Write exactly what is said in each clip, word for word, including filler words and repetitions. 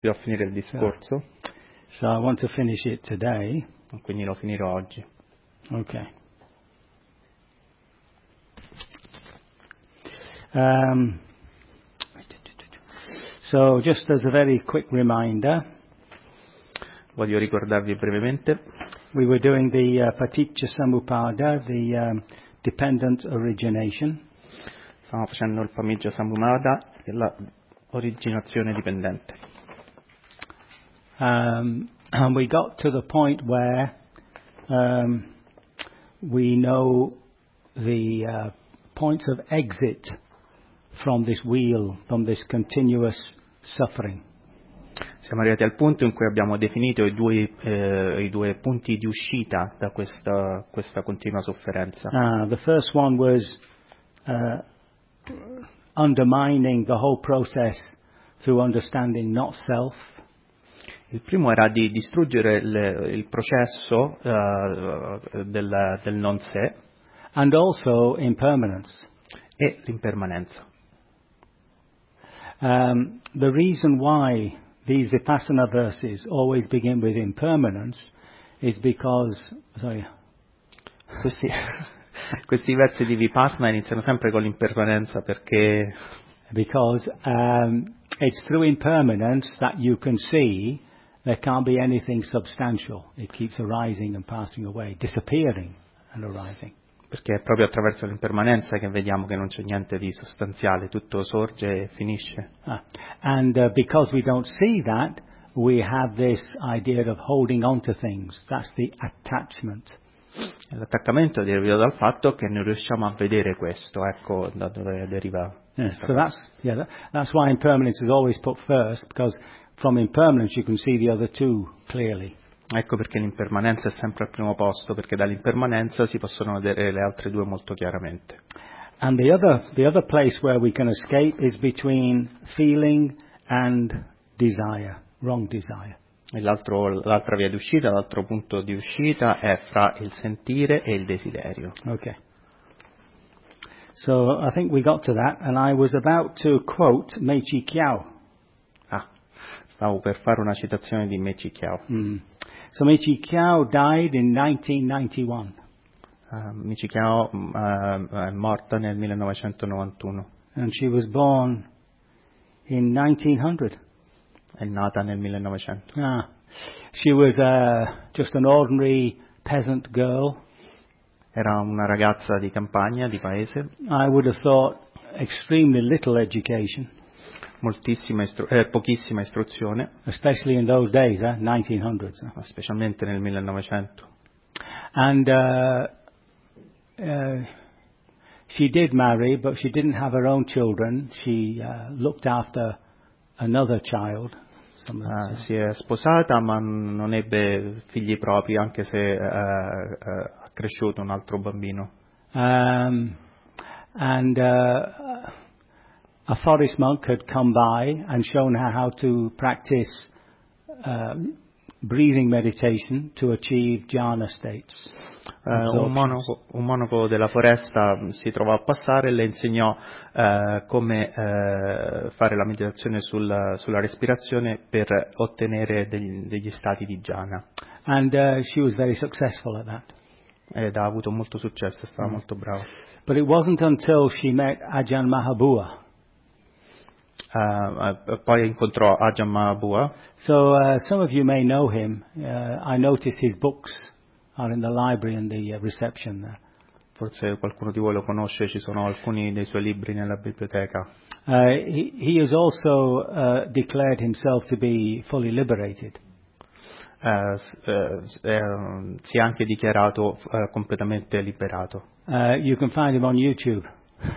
più a finire il discorso. So I want to finish it today. Quindi lo finirò oggi. Okay. Um, so just as a very quick reminder, voglio ricordarvi brevemente, we were doing the uh, Paticca Samuppada, the um, dependent origination. Stiamo facendo il Paticca Samuppada e la originazione dipendente. Um, and we got to the point where um, we know the uh, points of exit from this wheel, from this continuous suffering. Siamo arrivati al punto in cui abbiamo definito i due, eh, i due punti di uscita da questa, questa continua sofferenza. Uh, the first one was uh, undermining the whole process through understanding not self. Il primo era di distruggere il, il processo uh, del, del non sé. And also impermanence. E l'impermanenza. Um, the reason why these Vipassana verses always begin with impermanence is because, sorry. Questi, questi versi di Vipassana iniziano sempre con l'impermanenza perché because um, it's through impermanence that you can see there can't be anything substantial. It keeps arising and passing away, disappearing and arising. Perché è proprio attraverso l'impermanenza che vediamo che non c'è niente di sostanziale, tutto sorge e finisce. Ah. And uh, because we don't see that, we have this idea of holding on to things. That's the attachment. L'attaccamento deriva dal fatto che non riusciamo a vedere questo, ecco da dove deriva. Yeah, so that's yeah, that, that's why impermanence is always put first, because from impermanence you can see the other two clearly. Ecco perché l'impermanenza è sempre al primo posto, perché dall'impermanenza si possono vedere le altre due molto chiaramente. And the other, the other place where we can escape is between feeling and desire, wrong desire. E l'altro, l'altra via di uscita, l'altro punto di uscita è fra il sentire e il desiderio. Okay. So I think we got to that, and I was about to quote Meichi Kiao. Ah, stavo per fare una citazione di Meichi Kiao. Mm. So Meichi Kiao died in nineteen ninety-one. Uh, Meichi Kiao uh, è morta nel millenovecentonovantuno. And she was born in nineteen hundred. È nata nel millenovecento. Ah. She was uh, just an ordinary peasant girl. Era una ragazza di campagna, di paese. I would have thought extremely little education. Moltissima istru- eh, pochissima istruzione. Especially in those days, eh, nineteen hundreds. Eh. Specialmente nel millenovecento. And uh, uh, she did marry, but she didn't have her own children. She uh, looked after another child. Uh, si è sposata, ma non ebbe figli propri, anche se uh, uh, ha cresciuto un altro bambino. Um, and uh, a forest monk had come by and shown her how to practice uh, breathing meditation to achieve jhana states. Uh, un, monaco, un monaco della foresta si trovò a passare e le insegnò uh, come uh, fare la meditazione sul, sulla respirazione per ottenere degli, degli stati di jhana. And uh, she was very successful at that. Ed ha avuto molto successo, è stata mm. molto brava. But it wasn't until she met Ajahn Mahabua. Uh, uh, poi incontrò Ajahn Mahabua. So uh, some of you may know him. Uh, I noticed his books are in the library and the uh, reception there. Forse qualcuno di voi lo conosce, ci sono alcuni dei suoi libri nella biblioteca. Uh, he, he has also uh, declared himself to be fully liberated. Uh, uh, uh, si è anche dichiarato uh, completamente liberato. Uh, you can find him on YouTube.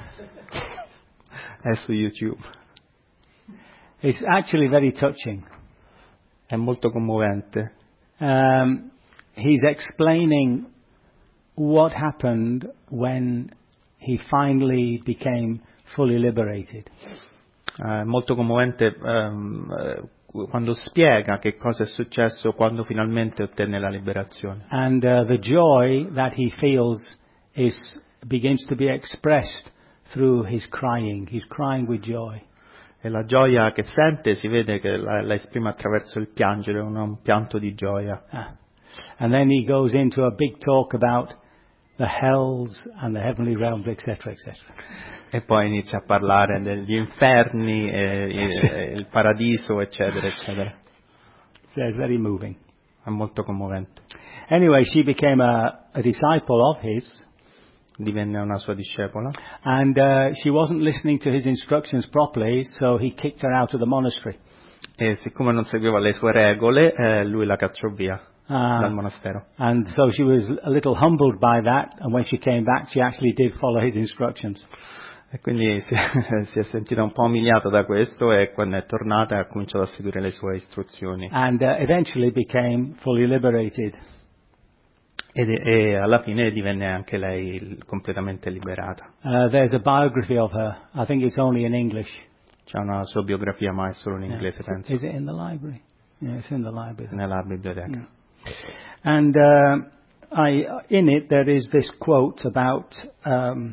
È su YouTube. It's actually very touching. È molto commovente. Um, he's explaining what happened when he finally became fully liberated. È uh, molto commovente um, uh, quando spiega che cosa è successo quando finalmente ottenne la liberazione. And uh, the joy that he feels is begins to be expressed through his crying. He's crying with joy. E la gioia che sente si vede che la, la esprime attraverso il piangere, un, un pianto di gioia. Ah. And then he goes into a big talk about the hells and the heavenly realms, et cetera, et cetera. E poi inizia a parlare degli inferni, e, e, il paradiso, eccetera, eccetera. So it's very moving. È molto commovente. Anyway, she became a, a disciple of his. Divenne una sua discepola. And uh, she wasn't listening to his instructions properly, so he kicked her out of the monastery. E siccome non seguiva le sue regole, eh, lui la cacciò via Uh, dal monastero. and so she was a little humbled by that, and when she came back, she actually did follow his instructions. E quindi si, si è sentita un po' umiliata da questo e quando è tornata ha cominciato a seguire le sue istruzioni. And uh, eventually became fully liberated. Ed, e alla fine divenne anche lei completamente liberata. Uh, there's a biography of her. I think it's only in English. C'è una sua biografia, ma è solo in inglese, Yeah. penso, Is it in the library? Yeah, it's in the library. nella biblioteca. Yeah. And uh, I, in it there is this quote about um,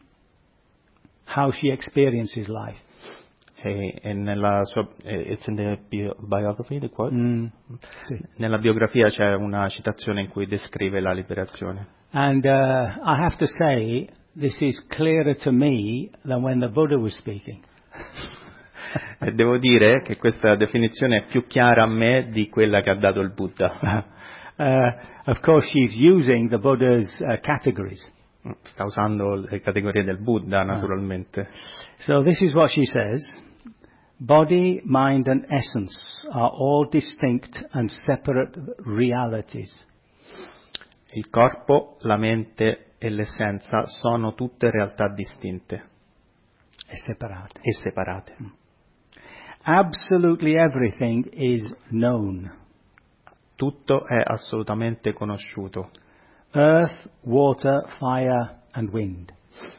how she experiences life. E, e nella sua, it's in the bio- biography, the quote? Mm. Sì. Nella biografia c'è una citazione in cui descrive la liberazione. And uh, I have to say, this is clearer to me than when the Buddha was speaking. E devo dire che questa definizione è più chiara a me di quella che ha dato il Buddha. uh, of course, she's using the Buddha's uh, categories. Sta usando le categorie del Buddha, naturalmente. So this is what she says. Body, mind and essence are all distinct and separate realities. Il corpo, la mente e l'essenza sono tutte realtà distinte E separate. e separate. Absolutely everything is known. Tutto è assolutamente conosciuto. Earth, water, fire and wind.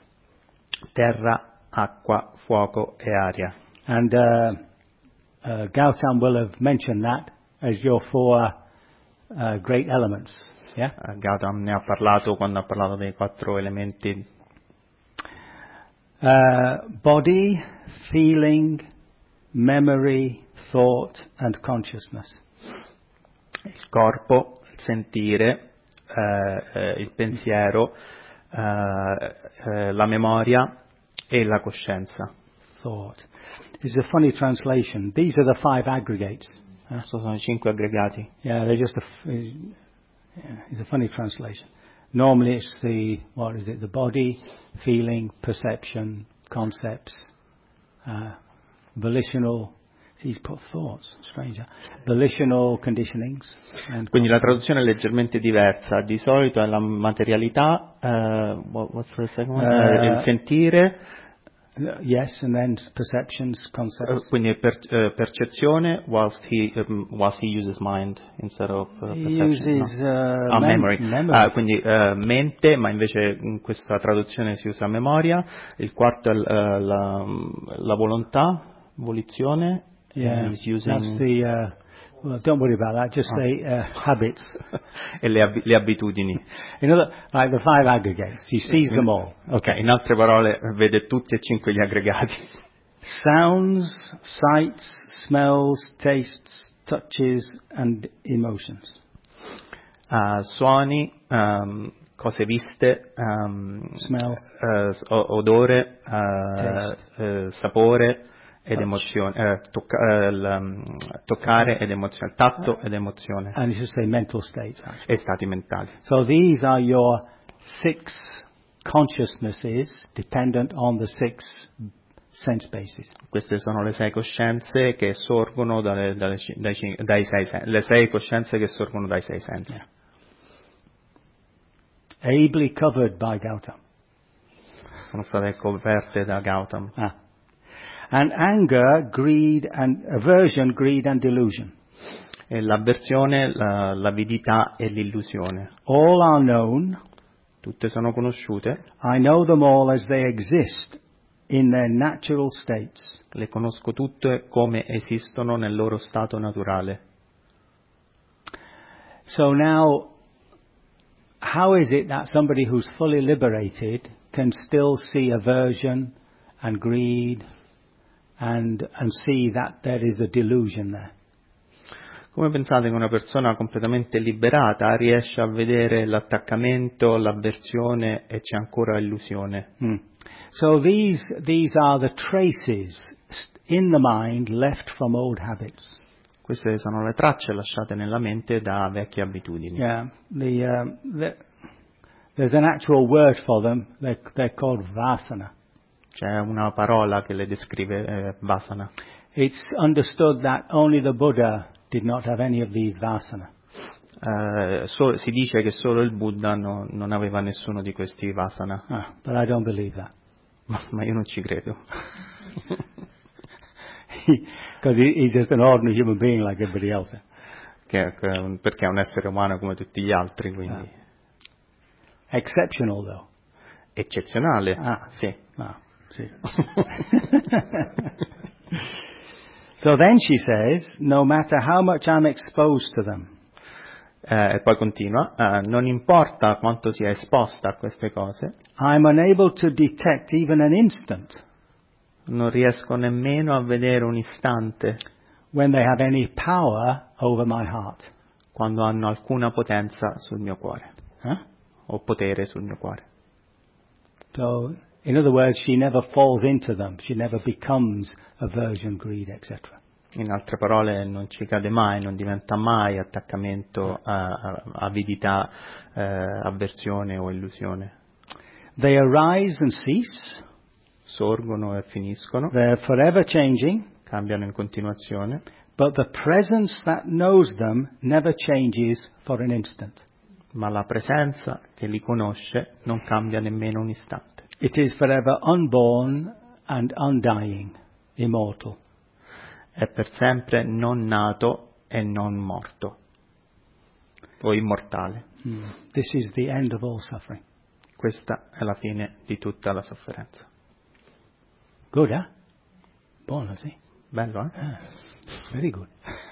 Terra, acqua, fuoco e aria. And uh, uh, Gautam will have mentioned that as your four uh, great elements. Yeah? Uh, Gautam ne ha parlato quando ha parlato dei quattro elementi. Uh, body, feeling, memory, thought and consciousness. Il corpo, il sentire, eh, eh, il pensiero, eh, eh, la memoria e la coscienza. Thought. This is a funny translation. These are the five aggregates. Uh, Questi sono i cinque aggregati. yeah, they're just a, f- is- yeah, it's a funny translation. Normally it's the, what is it, the body, feeling, perception, concepts, uh, volitional, see, he's put thoughts, strange, huh? Volitional conditionings. And Quindi la traduzione è leggermente diversa. Di solito è la materialità, eh, what- what's the second one? Uh, Eh, il sentire, uh, yes, and then perceptions, eh, concepts. quindi per- eh, percezione, whilst he, um, whilst he uses mind instead of uh, He perception. uses no? uh, Ah, mem- memory. memory. Ah, quindi eh, mente, ma invece in questa traduzione si usa memoria. Il quarto è l- eh, la, la volontà, volizione. Yeah, and he's using that's the, uh, well, don't worry about that, just Oh. say uh, habits. e le, ab- le abitudini. In other, like the five aggregates, he sees them all. Ok, in altre parole vede tutti e cinque gli aggregati. Sounds, sights, smells, tastes, touches and emotions. Uh, suoni, um, cose viste, um, Smell. eh, s- o- odore, eh, eh, sapore ed emozione, eh, tocca- eh, l- um, toccare ed emozione, tatto ed emozione And you should say mental states, actually. e stati mentali. So these are your six consciousnesses dependent on the six sense bases. Queste sono le sei coscienze che sorgono dalle, dalle ci- dai, ci- dai sei sensi, le sei coscienze che sorgono dai sei sensi. Yeah. Ably covered by Gautam. Sono state coperte da Gautam. Ah. And anger, greed and aversion, greed and delusion. E l'avversione, la- l'avidità e l'illusione. All are known. Tutte sono conosciute, I know them all as they exist in their natural states. le conosco tutte come esistono nel loro stato naturale. So now, how is it that somebody who's fully liberated can still see aversion and greed and and see that there is a delusion there? Come pensate che una persona completamente liberata riesce a vedere l'attaccamento, l'avversione e c'è ancora illusione? Hmm. So these these are the traces in the mind left from old habits. Queste sono le tracce lasciate nella mente da vecchie abitudini. Yeah, the, um, the there's an actual word for them. They're, they're called vasana. C'è una parola che le descrive eh, vasana. It's understood that only the Buddha did not have any of these vasana. Uh, so, si dice che solo il Buddha no, non aveva nessuno di questi vasana. Ah, but I don't believe that. Ma, ma io non ci credo. Because he, he's just an ordinary human being like everybody else. Che, che, perché è un essere umano come tutti gli altri, quindi. Ah. Exceptional though. Eccezionale. Ah, sì. Ah, sì. So then she says, no matter how much I'm exposed to them. Eh, e poi continua, eh, non importa quanto sia esposta a queste cose, I'm unable to detect even an instant non riesco nemmeno a vedere un istante when they have any power over my heart. quando hanno alcuna potenza sul mio cuore, Huh? o potere sul mio cuore. So, in other words, she never falls into them. She never becomes aversion, greed, et cetera. In altre parole, non ci cade mai, non diventa mai attaccamento, a, a, avidità, eh, avversione o illusione. They arise and cease. Sorgono e finiscono, They're forever changing. cambiano in continuazione, But the presence that knows them never changes for an instant. ma la presenza che li conosce non cambia nemmeno un istante. It is forever unborn and undying, immortal. È per sempre non nato e non morto, o immortale. Hmm. This is the end of all suffering. Questa è la fine di tutta la sofferenza. Good, eh? Buono, sì. Bello, eh? Ah, very good.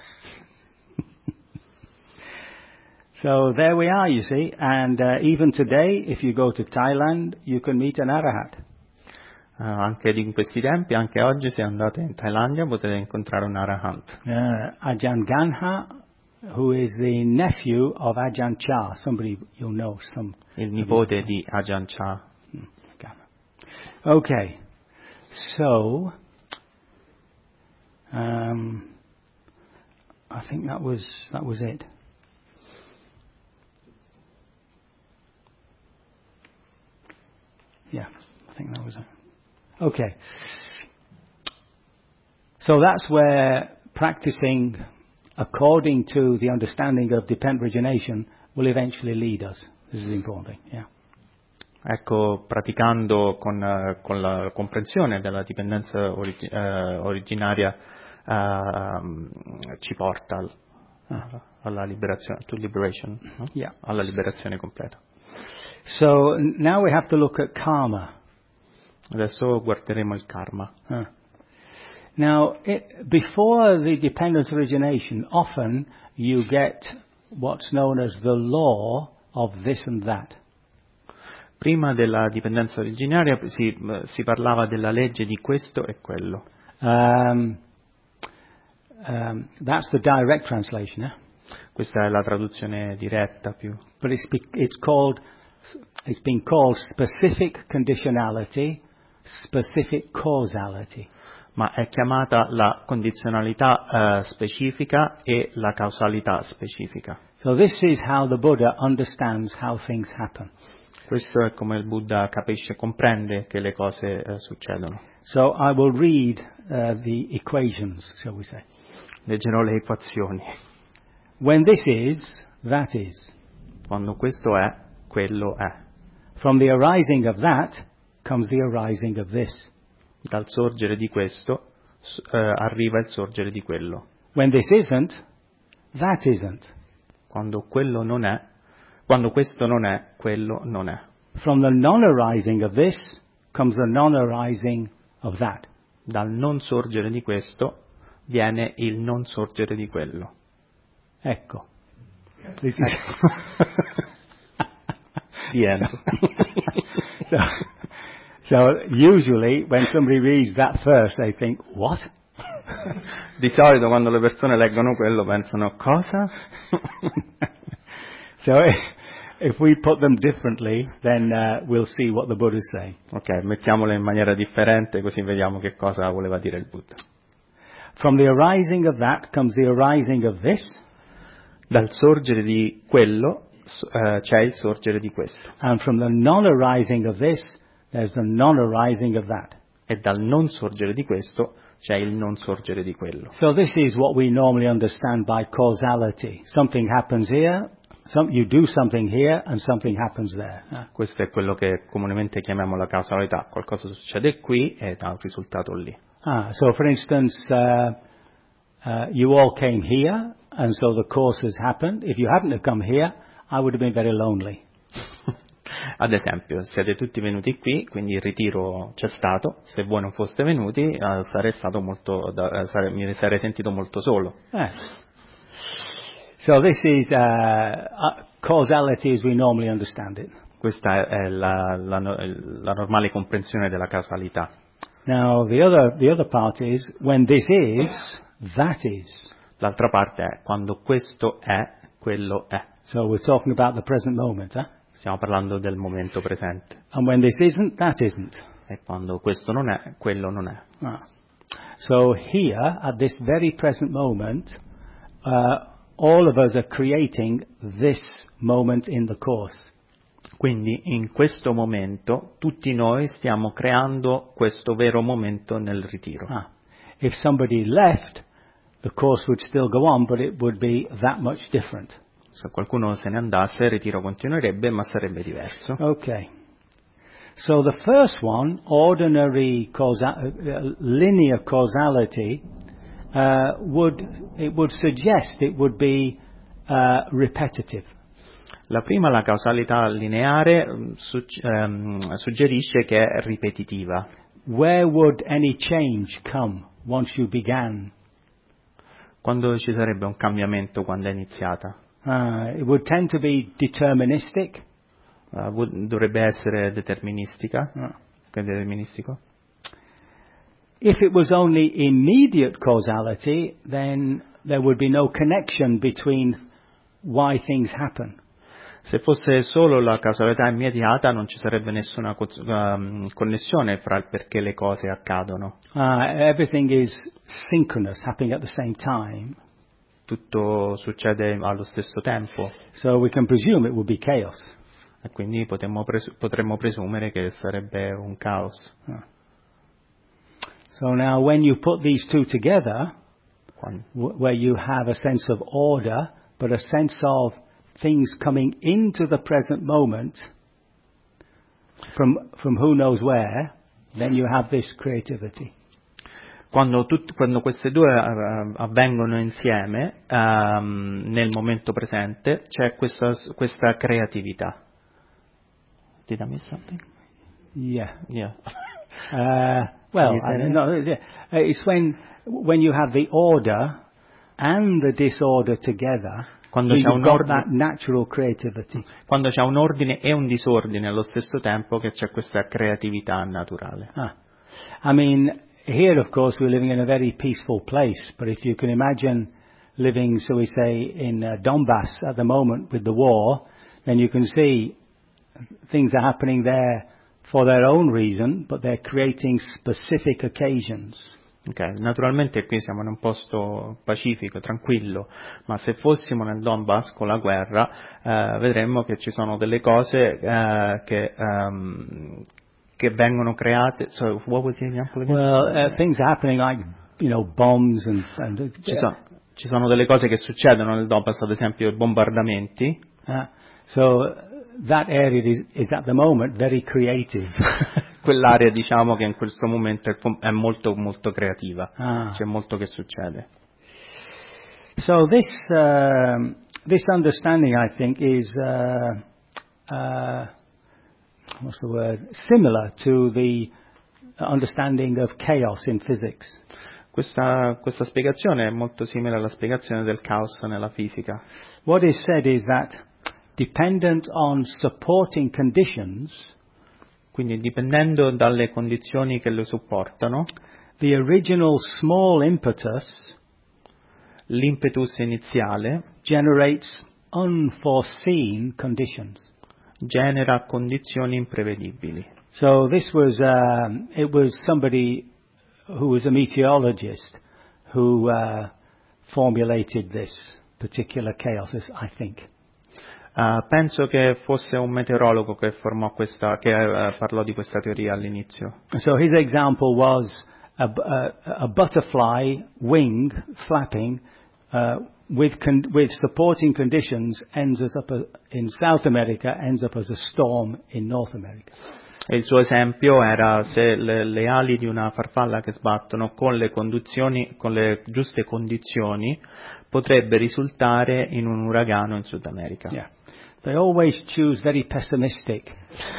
So there we are, you see. And uh, even today, if you go to Thailand, you can meet an arahat. Uh, anche in questi tempi, anche oggi, se andate in Thailandia, potete incontrare un arahant. Uh, Ajahn Ganha, who is the nephew of Ajahn Chah, somebody you'll know. Some Il nipote di Ajahn Chah. Okay, so um, I think that was that was it. Yeah, I think that was it. Okay. So that's where practicing according to the understanding of dependent origination will eventually lead us. This is the important thing, yeah. Ecco, praticando con, uh, con la comprensione della dipendenza origi- uh, originaria uh, ci porta al, uh, alla liberazione, to liberation, no? Yeah. Alla liberazione completa. So now we have to look at karma. Adesso guarderemo il karma. Huh. Now, it, before the dependent origination, often you get what's known as the law of this and that. Prima della dipendenza originaria si, si parlava della legge di questo e quello. Um, um, that's the direct translation, eh? Questa è la traduzione diretta più. But it's, be, it's called, it's been called specific conditionality, specific causality. Ma è chiamata la condizionalità uh, specifica e la causalità specifica. So this is how the Buddha understands how things happen. Questo è come il Buddha capisce, comprende che le cose uh, succedono. So I will read uh, the equations, shall we say. Leggerò le equazioni. When this is, that is. Quando questo è, quello è. From the arising of that comes the arising of this. Dal sorgere di questo uh, arriva il sorgere di quello. When this isn't, that isn't. Quando quello non è, quando questo non è, quello non è. From the non-arising of this comes the non-arising of that. Dal non sorgere di questo viene il non sorgere di quello. Ecco. This is The end. so, So usually when somebody reads that first, they think, what? Di solito quando le persone leggono quello pensano cosa? So if, if we put them differently, then uh, we'll see what the Buddha is saying. Ok, mettiamole in maniera differente così vediamo che cosa voleva dire il Buddha. From the arising of that comes the arising of this. Dal sorgere di quello uh, c'è il sorgere di questo. And from the non-arising of this, there's the non-arising of that. E dal non sorgere di questo c'è il non sorgere di quello. So this is what we normally understand by causality. Something happens here, some, you do something here, and something happens there. Questo è quello che comunemente chiamiamo la causalità. Qualcosa succede qui e dà un risultato lì. Ah, so for instance, uh, uh, you all came here, and so the course has happened. If you hadn't have come here, I would have been very lonely. Ad esempio, siete tutti venuti qui, quindi il ritiro c'è stato. Se voi non foste venuti, uh, sarei stato molto, uh, sare, mi sarei sentito molto solo. Ah. So this is uh, uh, causality as we normally understand it. Questa è la, la, la normale comprensione della causalità. Now the other the other part is when this is, that is. L'altra parte è quando questo è, quello è. So we're talking about the present moment, eh? Stiamo parlando del momento presente. And when this isn't, that isn't. E quando questo non è, quello non è. Ah. So here, at this very present moment, uh, all of us are creating this moment in the course. Quindi in questo momento tutti noi stiamo creando questo vero momento nel ritiro. Ah. If somebody left, the course would still go on, but it would be that much different. Se qualcuno se ne andasse, il ritiro continuerebbe, ma sarebbe diverso. Okay. So the first one, ordinary causa- uh, linear causality, uh, would it would suggest it would be uh, repetitive. La prima, la causalità lineare, sugg- ehm, suggerisce che è ripetitiva. Where would any change come once you began? Quando ci sarebbe un cambiamento quando è iniziata? Uh, it would tend to be deterministic. Uh, dovrebbe essere deterministica. Uh. Che è deterministico? If it was only immediate causality, then there would be no connection between why things happen. Se fosse solo la causalità immediata non ci sarebbe nessuna co- um, connessione fra il perché le cose accadono. Uh, everything is synchronous, happening at the same time. Tutto succede allo stesso tempo. So we can presume it would be chaos. E quindi potremmo, presu- potremmo presumere che sarebbe un caos. Uh. So now when you put these two together, Quando, w- where you have a sense of order, but a sense of things coming into the present moment from from who knows where, then you have this creativity. quando, tut- quando queste due uh, avvengono insieme um, nel momento presente c'è questa, questa creatività. Did I miss something? Yeah. Yeah. Uh, well, You I said don't it? know. It's when when you have the order and the disorder together. Quando c'è, you've un got ordine, that natural creativity. quando c'è un ordine e un disordine allo stesso tempo, che c'è questa creatività naturale. Ah. I mean, here of course we're living in a very peaceful place, but if you can imagine living, so we say, in uh, Donbass at the moment with the war, then you can see things are happening there for their own reason, but they're creating specific occasions. Okay. Naturalmente qui siamo in un posto pacifico, tranquillo, ma se fossimo nel Donbass con la guerra eh, vedremmo che ci sono delle cose eh, che, um, che vengono create. So, what was the example again? Well, uh, things are happening like, you know, bombs and... and Ci sono, ci sono delle cose che succedono nel Donbass, ad esempio i bombardamenti. Uh, so that area is, is at the moment very creative. Quell'area, diciamo, che in questo momento è, è molto molto creativa. Ah. C'è molto che succede. So this um, this understanding, I think, is uh, uh, what's the word? Similar to the understanding of chaos in physics. Questa, questa spiegazione è molto simile alla spiegazione del caos nella fisica. What is said is that dependent on supporting conditions, Quindi dipendendo dalle condizioni che lo supportano, the original small impetus l'impetus iniziale generates unforeseen conditions. genera condizioni imprevedibili. So this was, um, it was somebody who was a meteorologist who uh, formulated this particular chaos, I think. Uh, penso che fosse un meteorologo che formò questa, che uh, parlò di questa teoria all'inizio. So his example was a, a, a butterfly wing flapping uh, with con- with supporting conditions ends up a, in South America, ends up as a storm in North America. E il suo esempio era se le, le ali di una farfalla che sbattono con le condizioni, con le giuste condizioni, potrebbe risultare in un uragano in Sud America. Yeah. They always choose very pessimistic.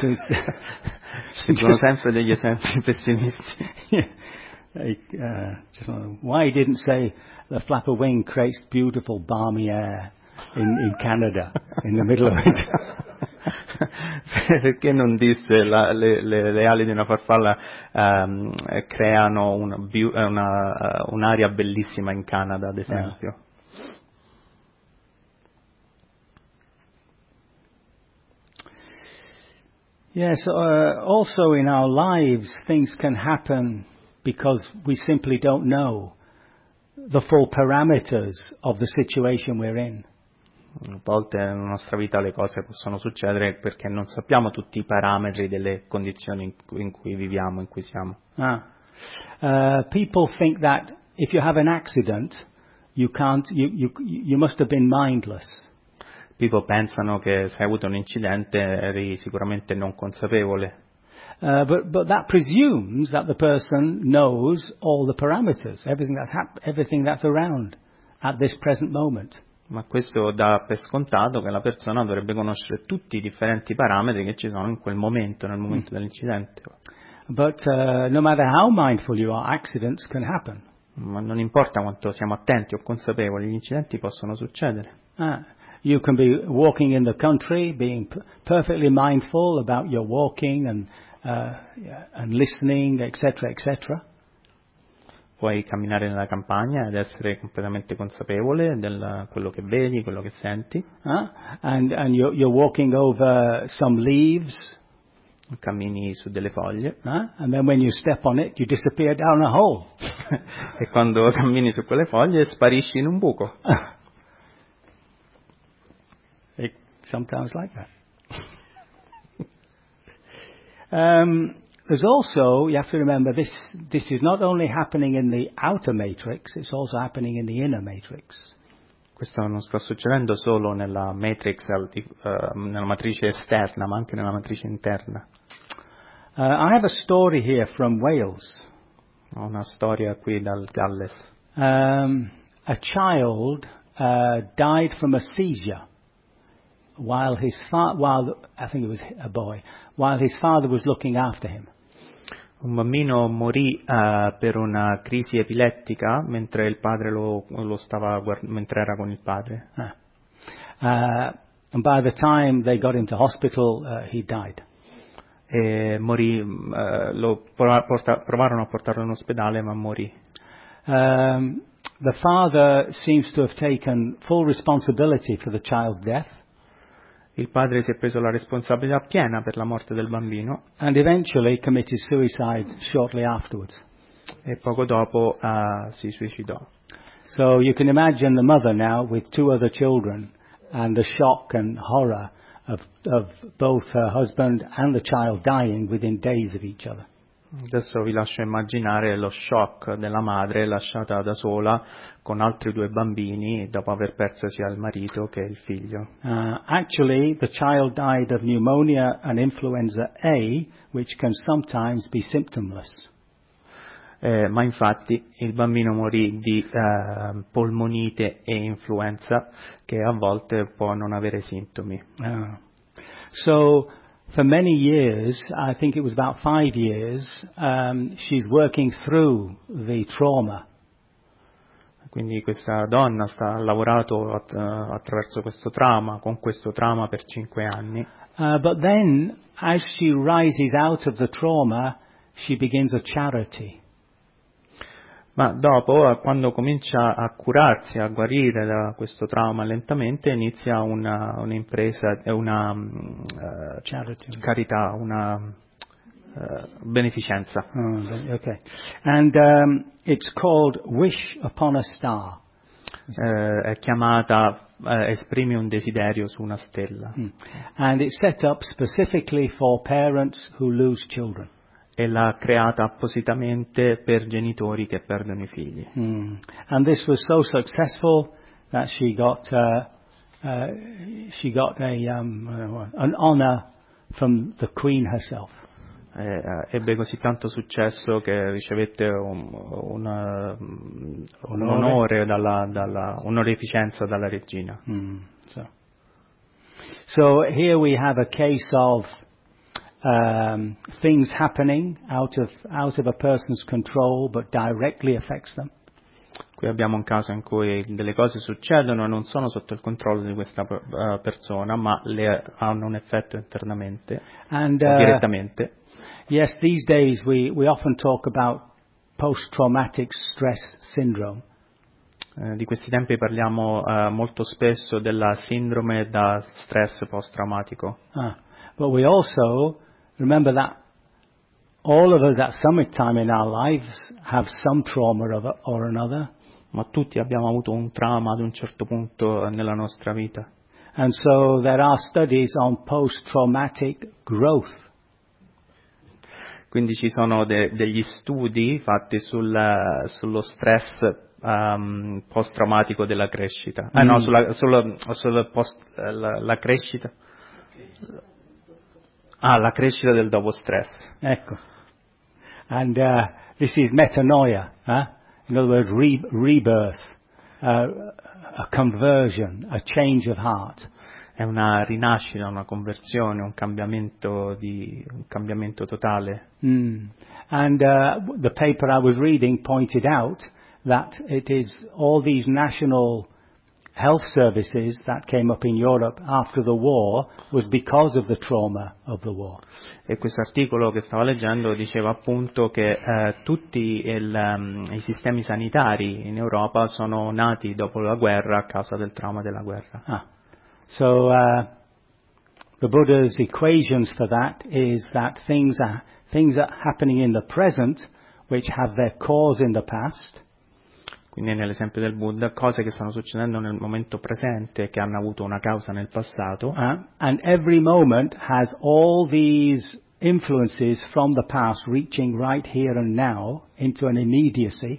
Ci sono sempre degli esempi pessimisti. Yeah. They, uh, just why he didn't say the flap of wing creates beautiful balmy air in, in Canada in the middle of it. Perché non disse la, le, le, le ali di una farfalla um, creano una, una, un'aria bellissima in Canada, ad esempio. Uh. Yes, uh, also in our lives things can happen because we simply don't know the full parameters of the situation we're in. A volte nella nostra vita le cose possono succedere perché non sappiamo tutti i parametri delle condizioni in cui, in cui viviamo, in cui siamo. Ah. Uh, people think that if you have an accident, you can't, you, you, you must have been mindless. People pensano che se hai avuto un incidente eri sicuramente non consapevole. Uh, but, but that presumes that the person knows all the parameters, everything that's hap- everything that's around at this present moment. Ma questo dà per scontato che la persona dovrebbe conoscere tutti i differenti parametri che ci sono in quel momento, nel momento mm. dell'incidente. But uh, no matter how mindful you are, accidents can happen. Ma non importa quanto siamo attenti o consapevoli, gli incidenti possono succedere. Ah. You can be walking in the country, being p- perfectly mindful about your walking and uh, and listening, et cetera, et cetera. Puoi camminare nella campagna ed essere completamente consapevole di quello che vedi, quello che senti. Uh, and and you're, you're walking over some leaves. Cammini su delle foglie. Uh, and then when you step on it, you disappear down a hole. E quando cammini su quelle foglie sparisci in un buco. It sometimes like that. um, there's also, you have to remember, this this is not only happening in the outer matrix, it's also happening in the inner matrix. Questo non sta succedendo solo nella matrix, uh, nella matrice esterna, ma anche nella matrice interna. Uh, I have a story here from Wales. Ho una storia qui dal Galles. Um, a child uh, died from a seizure. While his fa- while I think it was a boy, while his father was looking after him. Un bambino morì uh, per una crisi epilettica mentre il padre lo, lo stava guard- mentre era con il padre. Ah. Uh, and by the time they got him to hospital, uh, he died. E morì, uh, lo porta- provarono a portarlo in ospedale, ma morì. Um, the father seems to have taken full responsibility for the child's death. Il padre si è preso la responsabilità piena per la morte del bambino. And eventually committed suicide shortly afterwards. E poco dopo uh, si suicidò. So you can imagine the mother now with two other children and the shock and horror of, of both her husband and the child dying within days of each other. Adesso vi lascio immaginare lo shock della madre lasciata da sola con altri due bambini dopo aver perso sia il marito che il figlio. Uh, actually, the child died of pneumonia and influenza A, which can sometimes be symptomless. Eh, ma infatti il bambino morì di eh, polmonite e influenza che a volte può non avere sintomi. Uh, so for many years, I think it was about five years, um, she's working through the trauma. Quindi questa donna sta, ha lavorato att- attraverso questo trauma, con questo trauma per cinque anni. Uh, but then, as she rises out of the trauma, she begins a charity. Ma dopo, quando comincia a curarsi, a guarire da questo trauma lentamente, inizia una, un'impresa, una uh, Charity. carità, una uh, beneficenza. Oh, okay. And um, it's called Wish Upon a Star. Uh, è chiamata uh, Esprimi un desiderio su una stella. Mm. And it's set up specifically for parents who lose children. E l'ha creata appositamente per genitori che perdono i figli. Mm. And this was so successful that she got uh, uh, she got a um, uh, an honor from the Queen herself. E, eh, ebbe così tanto successo che ricevette un, una, un onore, dalla, dalla, onorificenza dalla regina. Mm. So. so here we have a case of Um, things happening out of out of a person's control, but directly affects them. Qui abbiamo un caso in cui delle cose succedono e non sono sotto il controllo di questa uh, persona, ma le hanno un effetto internamente, and uh, uh, direttamente. Yes, these days we we often talk about post-traumatic stress syndrome. Uh, di questi tempi parliamo uh, molto spesso della sindrome da stress post-traumatico. Ah, but we also remember that all of us at some time in our lives have some trauma or, or another. Ma tutti abbiamo avuto un trauma ad un certo punto nella nostra vita. And so there are studies on post-traumatic growth. Quindi ci sono de- degli studi fatti sul, sullo stress um, post-traumatico della crescita. Ah mm. no, sulla, sulla, sulla post, la, la crescita. Ah, la crescita del dopo stress. Ecco. And uh, this is metanoia, huh? In other words, re- rebirth, uh, a conversion, a change of heart. È una rinascita, una conversione, un cambiamento di un cambiamento totale. Mm. And uh, the paper I was reading pointed out that it is all these national health services that came up in Europe after the war was because of the trauma of the war. E questo articolo che stavo leggendo diceva appunto che eh, tutti il, um, i sistemi sanitari in Europa sono nati dopo la guerra a causa del trauma della guerra. Ah. So uh, the Buddha's equations for that is that things are things are happening in the present which have their cause in the past. Quindi nell'esempio del Buddha, cose che stanno succedendo nel momento presente che hanno avuto una causa nel passato. Uh, and every moment has all these influences from the past reaching right here and now into an immediacy.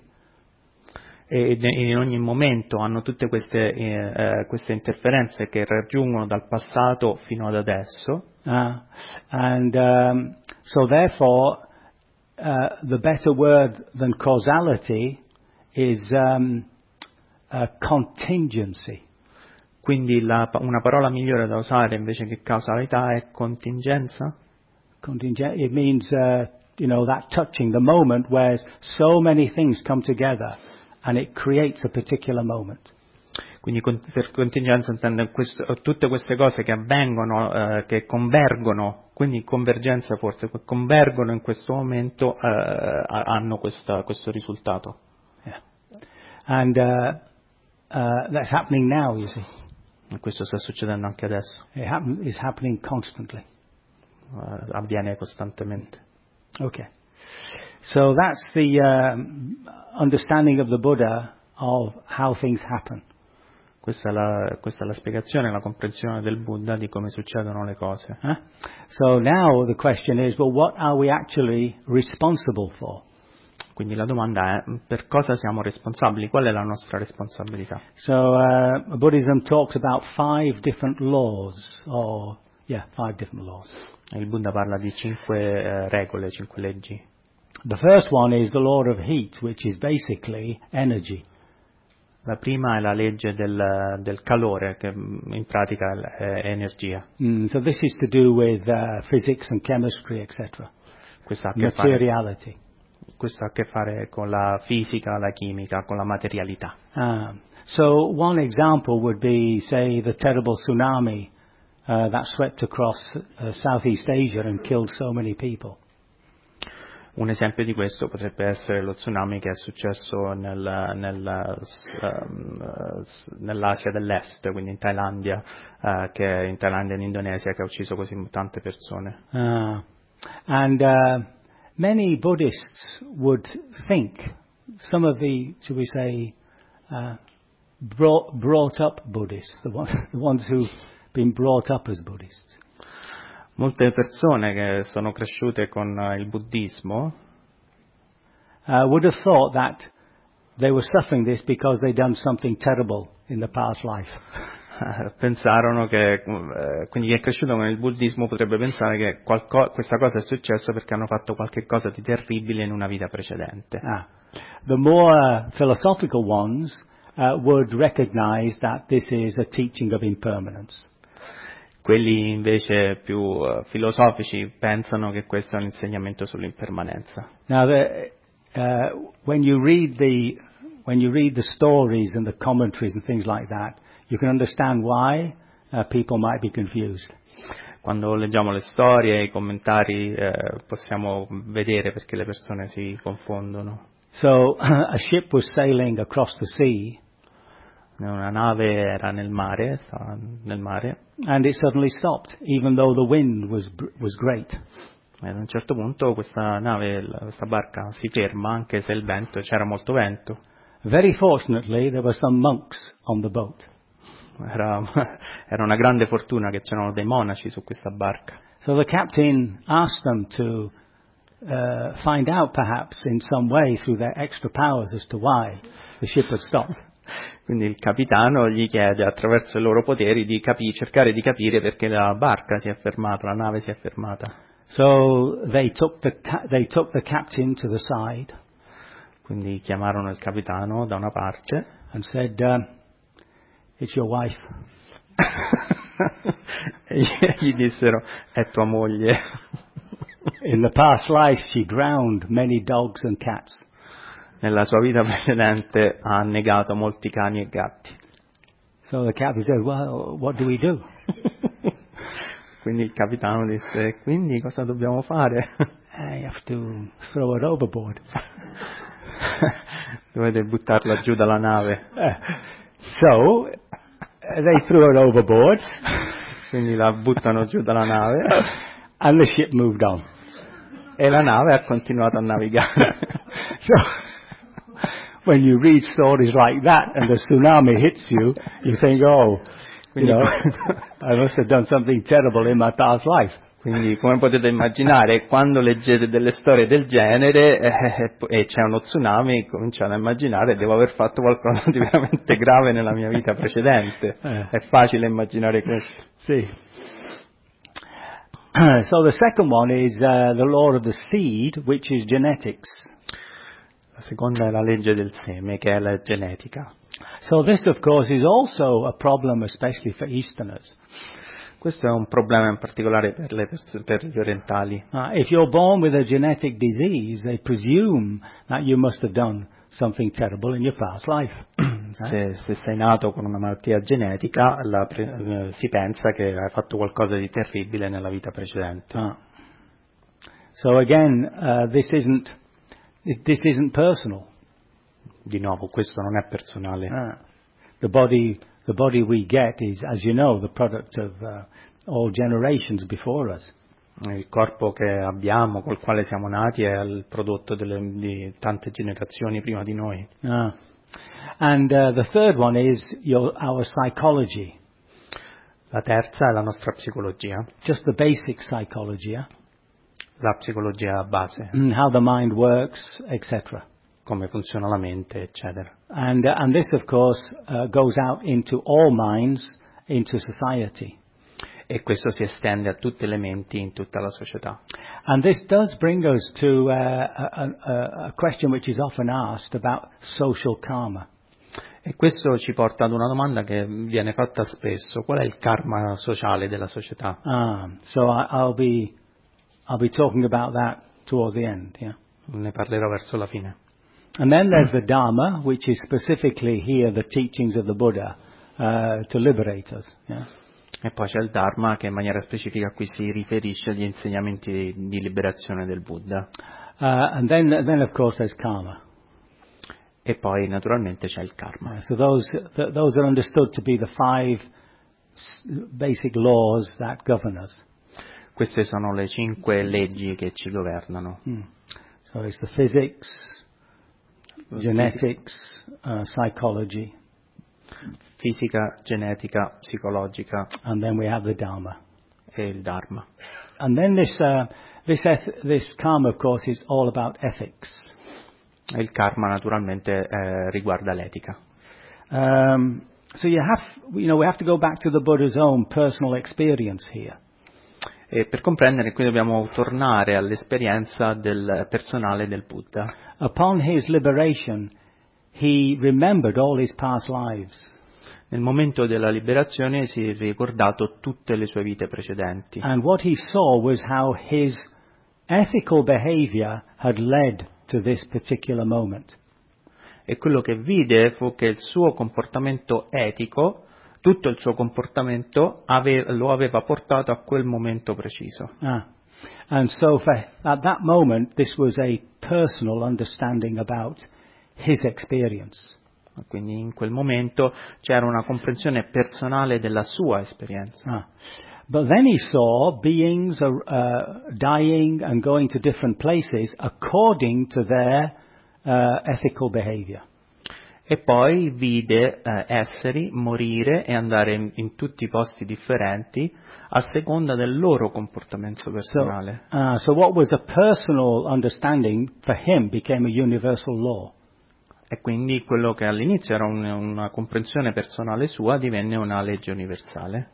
E in ogni momento hanno tutte queste, eh, queste interferenze che raggiungono dal passato fino ad adesso. Uh, and um, so therefore, uh, the better word than causality is um, uh, contingency. Quindi la, una parola migliore da usare invece che causalità è contingenza. Contingent. It means uh, you know that touching the moment where so many things come together and it creates a particular moment. Quindi con, per contingenza intende questo, tutte queste cose che avvengono, eh, che convergono, quindi convergenza forse, convergono in questo momento, eh, hanno questa, questo risultato. Yeah. And uh, uh, that's happening now, you see. E questo sta succedendo anche adesso. It happen, is happening constantly. Uh, avviene costantemente. Okay. So that's the um, understanding of the Buddha of how things happen. Questa è, la, questa è la spiegazione, la comprensione del Buddha di come succedono le cose. Huh? So now the question is, well, what are we actually responsible for? Quindi la domanda è, per cosa siamo responsabili? Qual è la nostra responsabilità? So uh, Buddhism talks about five different laws, or yeah, five different laws. Il Buddha parla di cinque eh, regole, cinque leggi. The first one is the law of heat, which is basically energy. La prima è la legge del, del calore, che in pratica è energia. Mm, so this is to do with uh, physics and chemistry, et cetera. Questo ha a che Materiality. fare, Questo ha a che fare con la fisica, la chimica, con la materialità. Um, so one example would be, say, the terrible tsunami uh, that swept across uh, Southeast Asia and killed so many people. Un esempio di questo potrebbe essere lo tsunami che è successo nel, nel, um, nell'Asia dell'Est, quindi in Thailandia, uh, che in Thailandia e in Indonesia, che ha ucciso così tante persone. Uh, and uh, many Buddhists would think, some of the, should we say, uh, brought, brought up Buddhists, the ones, the ones who've been brought up as Buddhists. Molte persone che sono cresciute con il buddismo uh, would have thought that they were suffering this because they'd done something terrible in the past life. pensarono che, eh, quindi chi è cresciuto con il buddismo potrebbe pensare che qualco, questa cosa è successa perché hanno fatto qualche cosa di terribile in una vita precedente. Ah. The more uh, philosophical ones uh, would recognize that this is a teaching of impermanence. Quelli invece più uh, filosofici pensano che questo è un insegnamento sull'impermanenza. Now, the, uh, when you read the when you read the stories and the commentaries and things like that, you can understand why uh, people might be confused. Quando leggiamo le storie e i commentari eh, possiamo vedere perché le persone si confondono. So, a ship was sailing across the sea. Una nave era nel mare, stava nel mare. And it suddenly stopped, even though the wind was was great. E ad un certo punto questa nave, questa barca si ferma, anche se il vento, c'era molto vento. Very fortunately, there were some monks on the boat. Era, era una grande fortuna che c'erano dei monaci su questa barca. So the captain asked them to uh, find out, perhaps in some way, through their extra powers, as to why the ship had stopped. Quindi il capitano gli chiede attraverso i loro poteri di capi- cercare di capire perché la barca si è fermata, la nave si è fermata. So they took the ca- they took the captain to the side. Quindi chiamarono il capitano da una parte and said, uh, "It's your wife." e gli dissero: "È tua moglie." In the past life, she drowned many dogs and cats. Nella sua vita precedente ha annegato molti cani e gatti. So the captain said, "Well, what do we do?" Quindi il capitano disse: "Quindi cosa dobbiamo fare?" "I have to throw it overboard." Dovete buttarla giù dalla nave. Uh, so they threw it overboard. Quindi la buttano giù dalla nave. And the ship moved on. E la nave ha continuato a navigare. So when you read stories like that and the tsunami hits you, you think, oh, you know, I must have done something terrible in my past life. Quindi, come potete immaginare, quando leggete delle storie del genere eh, e c'è uno tsunami, cominciate a immaginare: devo aver fatto qualcosa di veramente grave nella mia vita precedente. Eh. È facile immaginare questo. Sì. So the second one is uh, the law of the seed, which is genetics. La seconda è la legge del seme, che è la genetica. So this, of course, is also a problem, especially for Easterners. Questo è un problema in particolare per, le pers- per gli orientali. Uh, if you're born with a genetic disease, they presume that you must have done something terrible in your past life. Se, se sei nato con una malattia genetica, la pre- eh, si pensa che hai fatto qualcosa di terribile nella vita precedente. Uh, so again, uh, this isn't this isn't personal. Di nuovo, questo non è personale. Uh, the body the body we get is, as you know, the product of uh, all generations before us. Il corpo che abbiamo, col quale siamo nati, è il prodotto delle, di tante generazioni prima di noi. Uh, and uh, the third one is your, our psychology. La terza è la nostra psicologia. Just the basic psychology, eh? La psicologia base. How the mind works, et cetera. Come funziona la mente, eccetera. And, uh, and this, of course, uh, goes out into all minds, into society. E questo si estende a tutte le menti in tutta la società. And this does bring us to uh, a, a, a question which is often asked about social karma. E questo ci porta ad una domanda che viene fatta spesso: qual è il karma sociale della società? Ah, so I, I'll be I'll be talking about that towards the end, yeah. Ne parlerò verso la fine. And then there's the Dharma, which is specifically here the teachings of the Buddha uh, to liberate us. Yeah? E poi c'è il Dharma, che in maniera specifica qui si riferisce agli insegnamenti di liberazione del Buddha. Uh, and then, then of course there's karma. E poi naturalmente c'è il karma. Uh, so those th- those are understood to be the five s- basic laws that govern us. Queste sono le cinque leggi che ci governano. Hmm. So it's the physics, genetics, uh, psychology, fisica, genetica, psicologica, and then we have the Dharma. E il Dharma. And then this uh, this eth- this karma, of course, is all about ethics. E il karma naturalmente eh, riguarda l'etica. Um, so you have, you know, we have to go back to the Buddha's own personal experience here. E per comprendere qui dobbiamo tornare all'esperienza del personale del Buddha. Upon his liberation, he remembered all his past lives. Nel momento della liberazione si è ricordato tutte le sue vite precedenti. And what he saw was how his ethical behavior had led to this particular moment. E quello che vide fu che il suo comportamento etico, tutto il suo comportamento ave- lo aveva portato a quel momento preciso. Ah. And so for, at that moment, this was a personal understanding about his experience. Quindi in quel momento c'era una comprensione personale della sua esperienza. Ah. But then he saw beings uh, uh, dying and going to different places according to their uh, ethical behavior. E poi vide eh, esseri morire e andare in, in tutti i posti differenti a seconda del loro comportamento So, personale. uh, so what was a personal understanding for him became a universal law. E quindi quello che all'inizio era un, una comprensione personale sua divenne una legge universale.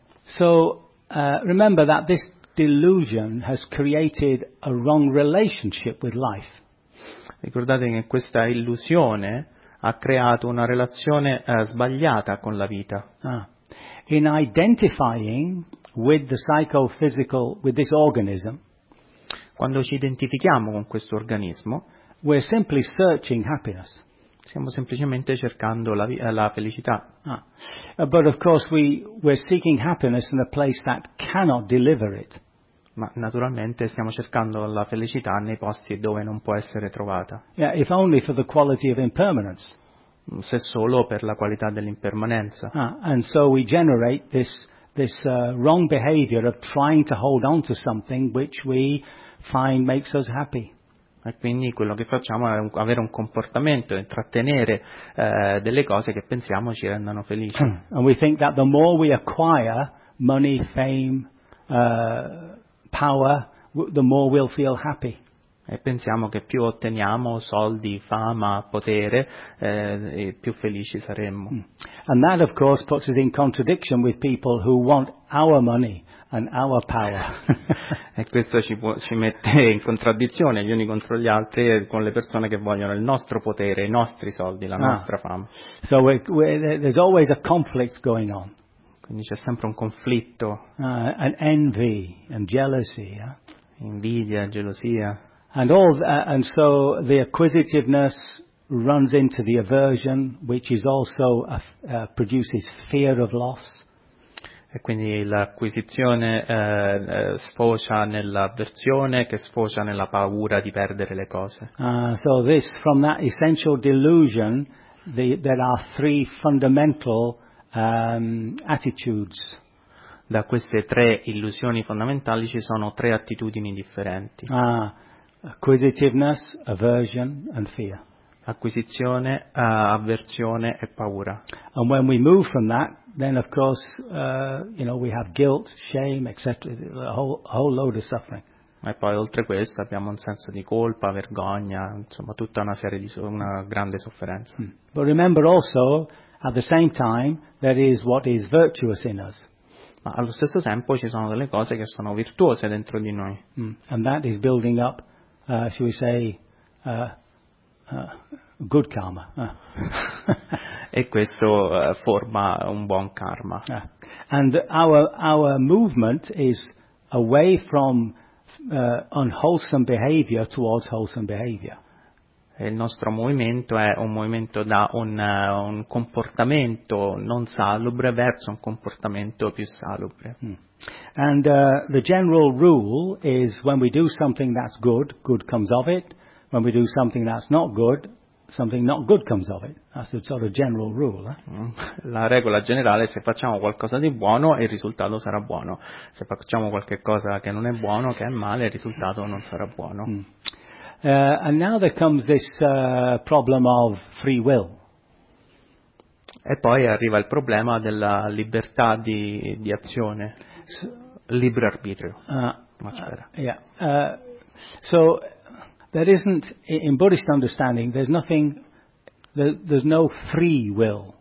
So uh, remember that this delusion has created a wrong relationship with life. Ricordate che questa illusione ha creato una relazione eh, sbagliata con la vita. Ah. In identifying with the psychophysical, with this organism, Quando ci identifichiamo con questo organismo, we're simply searching happiness. stiamo semplicemente cercando la, vi- eh, la felicità. Ah. Uh, but of course we, we're seeking happiness in a place that cannot deliver it. Ma naturalmente stiamo cercando la felicità nei posti dove non può essere trovata, Yeah, if only for the quality of impermanence. se solo per la qualità dell'impermanenza. Ah. And so we generate this, this uh, wrong behavior of trying to hold on to something which we find makes us happy. E quindi quello che facciamo è un- avere un comportamento e trattenere eh, delle cose che pensiamo ci rendano felici. And we think that the more we acquire money, fame, uh, power, w- the more we'll feel happy. E pensiamo che più otteniamo soldi, fama, potere, eh, e più felici saremmo. And that, of course, puts us in contradiction with people who want our money and our power. E questo ci, può- ci mette in contraddizione gli uni contro gli altri e con le persone che vogliono il nostro potere, i nostri soldi, la Ah. nostra fama. So we're, we're, there's always a conflict going on, Quindi c'è sempre un conflitto, uh, and envy and jealousy. Yeah? invidia, gelosia. And all, th- uh, and so the acquisitiveness runs into the aversion, which is also a f- uh, produces fear of loss. E quindi l'acquisizione eh, eh, sfocia nell'avversione che sfocia nella paura di perdere le cose. Uh, so this, from that essential delusion, the, there are three fundamental um, attitudes. Da queste tre illusioni fondamentali ci sono tre attitudini differenti. Uh, acquisitiveness, aversion, and fear. Acquisizione, eh, avversione e paura. And when we move from that, then of course, uh, you know, we have guilt, shame, et cetera, a whole, a whole load of suffering. E poi oltre questo abbiamo un senso di colpa, vergogna, insomma tutta una serie di so- una grande sofferenza. Mm. But remember also, at the same time, there is what is virtuous in us. Ma allo stesso tempo ci sono delle cose che sono virtuose dentro di noi. Mm. And that is building up, uh, shall we say, uh, uh, good karma. Uh. E questo eh, forma un buon karma. Uh. And our, our movement is away from uh, unwholesome behavior towards wholesome behavior. E il nostro movimento è un movimento da un, uh, un comportamento non salubre verso un comportamento più salubre. Hmm. And uh, the general rule is when we do something that's good, good comes of it. When we do something that's not good, something not good comes of it. That's the sort of general rule. Eh? La regola generale è se facciamo qualcosa di buono il risultato sarà buono, se facciamo qualche cosa che non è buono, che è male, il risultato non sarà buono. Hmm. Uh, and now there comes this uh, problem of free will. E poi arriva il problema della libertà di, di azione, libero arbitrio. Uh, uh, yeah. Uh, so there isn't, in Buddhist understanding, there's nothing, there, there's no free will.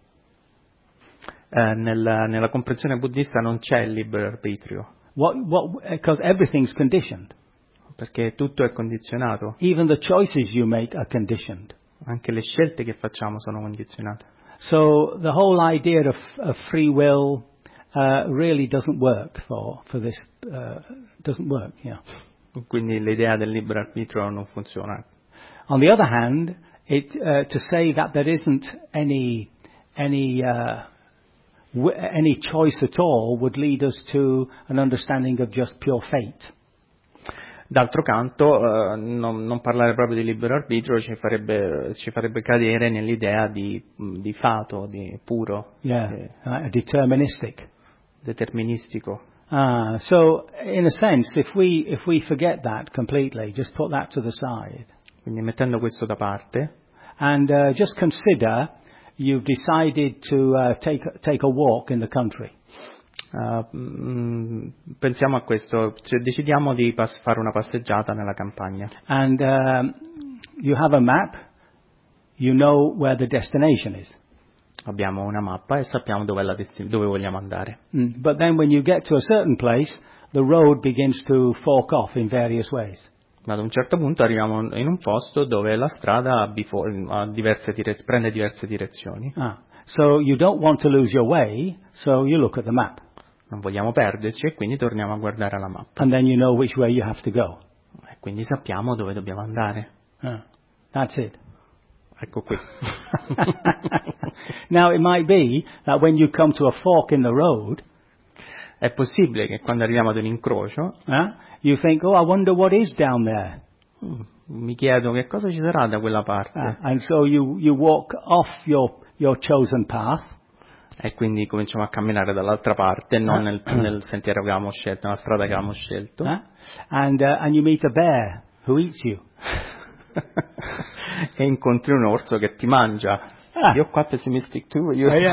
Eh, nella, nella comprensione buddista non c'è il libero arbitrio. What, what, because everything's conditioned. Perché tutto è condizionato. Even the choices you make are conditioned. Anche le scelte che facciamo sono condizionate. So the whole idea of, of free will uh, really doesn't work for for this. Uh, doesn't work. Yeah. Quindi l'idea del libero arbitrio non funziona. On the other hand, it uh, to say that there isn't any any uh, w- any choice at all would lead us to an understanding of just pure fate. D'altro canto, eh, non, non parlare proprio di libero arbitrio ci farebbe, ci farebbe cadere nell'idea di, di fato, di puro, Yeah, eh, uh, deterministic. deterministico. Ah, so in a sense, if we if we forget that completely, just put that to the side, Quindi mettendo questo da parte, and uh, just consider you've decided to uh, take take a walk in the country. uh, mm, pensiamo a questo, cioè, decidiamo di pas- fare una passeggiata nella campagna. And um, you have a map, you know where the destination is. Abbiamo una mappa e sappiamo dove, la desti- dove vogliamo andare. Mm. But then when you get to a certain place, the road begins to fork off in various ways. Ma ad un certo punto arriviamo in un posto dove la strada ha bifo- ha diverse direz- prende diverse direzioni. Ah. So you don't want to lose your way, so you look at the map. Non vogliamo perderci e quindi torniamo a guardare la mappa. And then you know which way you have to go. E quindi sappiamo dove dobbiamo andare. Ah. That's it. Ecco qui. Now it might be that when you come to a fork in the road, È possibile che quando arriviamo ad un incrocio, uh, you think, oh, I wonder what is down there. mm, mi chiedo che cosa ci sarà da quella parte. Uh, and so you, you walk off your, your chosen path. E quindi cominciamo a camminare dall'altra parte, non nel, nel sentiero che avevamo scelto, nella strada che avevamo scelto. Uh, and, uh, and you meet a bear who eats you. E incontri un orso che ti mangia. Ah. Io qua pessimistic too. Io Oh, yeah.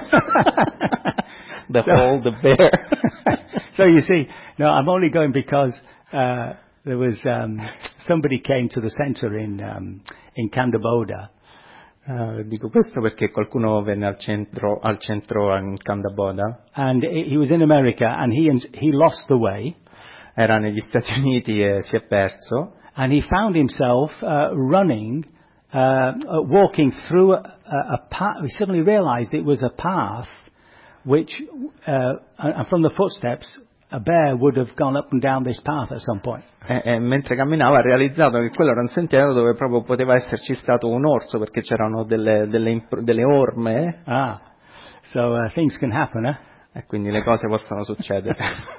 the So- whole, the bear. So you see, no, I'm only going because uh, there was um, somebody came to the center in um, in Kandaboda, Uh, dico questo perché qualcuno venne al centro, al centro in Kandaboda, and he he was in America, and he he lost the way, era negli Stati Uniti e si è perso, and he found himself uh, running, uh, uh, walking through a, a, a path. He suddenly realized it was a path which, uh, and from the footsteps, a bear would have gone up and down this path at some point. e, e mentre camminava ha realizzato che quello era un sentiero dove proprio poteva esserci stato un orso perché c'erano delle, delle, impr- delle orme Ah, so uh, things can happen, eh? e quindi le cose possono succedere.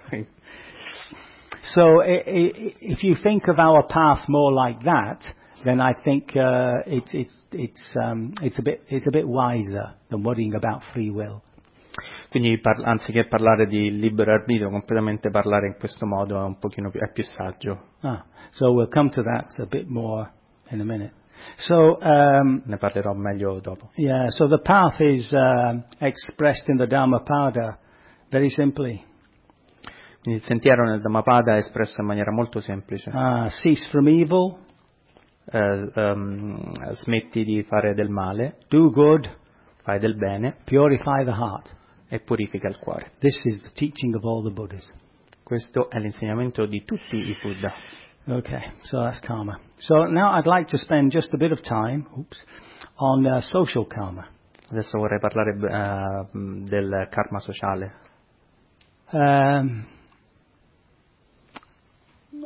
So i- i- if you think of our path more like that, then I think uh, it's it's it's um, it's a bit it's a bit wiser than worrying about free will. Quindi par- anziché parlare di libero arbitrio, completamente parlare in questo modo è un pochino più, è più saggio. Ah, so we'll come to that a bit more in a minute. So um, Ne parlerò meglio dopo. yeah, so the path is um expressed in the Dhammapada very simply. Quindi il sentiero nel Dhammapada è espresso in maniera molto semplice. Uh, cease from evil, Eh, ehm, smetti di fare del male, do good, fai del bene purify the heart. e purifica il cuore. This is the teaching of all the Buddhas. Questo è l'insegnamento di tutti i Buddha. Okay, so that's karma. So now I'd like to spend just a bit of time, oops, on uh, social karma. Adesso vorrei parlare eh, del karma sociale. Um,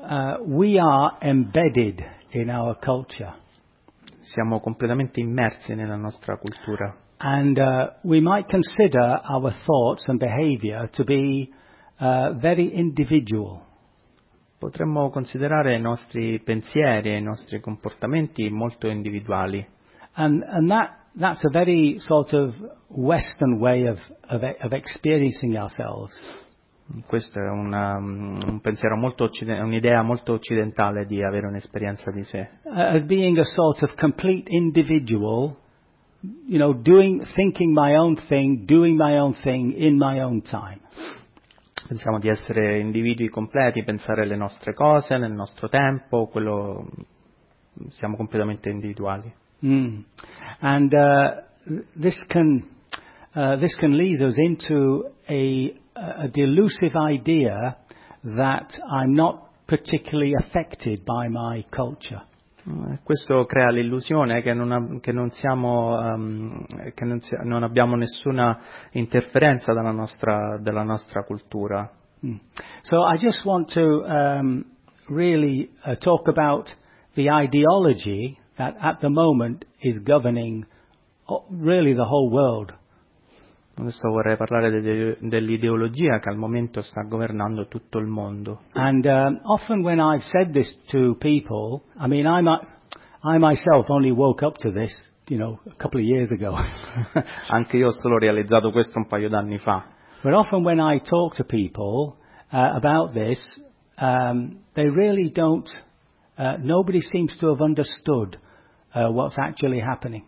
uh, we are embedded in our culture. Siamo completamente immersi nella nostra cultura. And uh, we might consider our thoughts and behavior to be uh, very individual. Potremmo considerare i nostri pensieri e i nostri comportamenti molto individuali. And, and that, that's a very sort of Western way of, of, of experiencing ourselves. Questo è una, un pensiero molto occidentale, un'idea molto occidentale di avere un'esperienza di sé. Uh, as being a sort of complete individual, you know, doing, thinking my own thing, doing my own thing in my own time. Pensiamo di essere individui completi, pensare le nostre cose nel nostro tempo, quello, siamo completamente individuali. Mm. And uh, this can uh, this can lead us into a, a delusive idea that I'm not particularly affected by my culture. Questo crea l'illusione che non, che non siamo, um, che non, si, non abbiamo nessuna interferenza dalla nostra, della nostra cultura. Mm. So I just want to um, really uh, talk about the ideology that at the moment is governing really the whole world. Adesso vorrei parlare de, dell'ideologia che al momento sta governando tutto il mondo. And um, often when I've said this to people, I mean, I, I myself only woke up to this, you know, a couple of years ago. Anche io ho solo realizzato questo un paio d'anni fa. But often when I talk to people uh, about this, um, they really don't, uh, nobody seems to have understood uh, what's actually happening.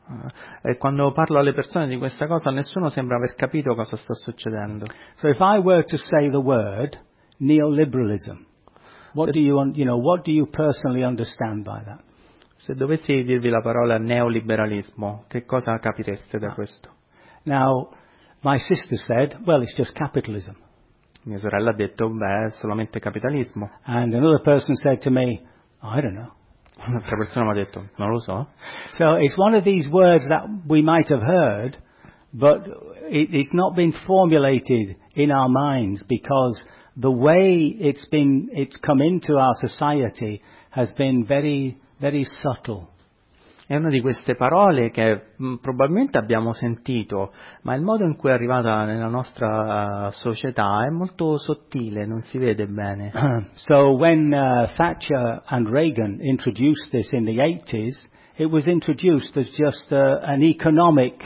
E quando parlo alle persone di questa cosa, nessuno sembra aver capito cosa sta succedendo. So if I were to say the word neoliberalism, what do you, you know, what do you personally understand by that? Se dovessi dirvi la parola neoliberalismo, che cosa capireste da questo? Now, my sister said, well, it's just capitalism. Mia sorella ha detto, beh, è solamente capitalismo. And another person said to me, I don't know. Un'altra persona mi ha detto, non lo so. So it's one of these words that we might have heard, but it, it's not been formulated in our minds because the way it's been, it's come into our society has been very, very subtle. È una di queste parole che mh, probabilmente abbiamo sentito, ma il modo in cui è arrivata nella nostra uh, società è molto sottile, non si vede bene. So when uh, Thatcher and Reagan introduced this in the eighties, it was introduced as just uh, an economic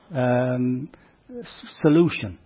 um, solution.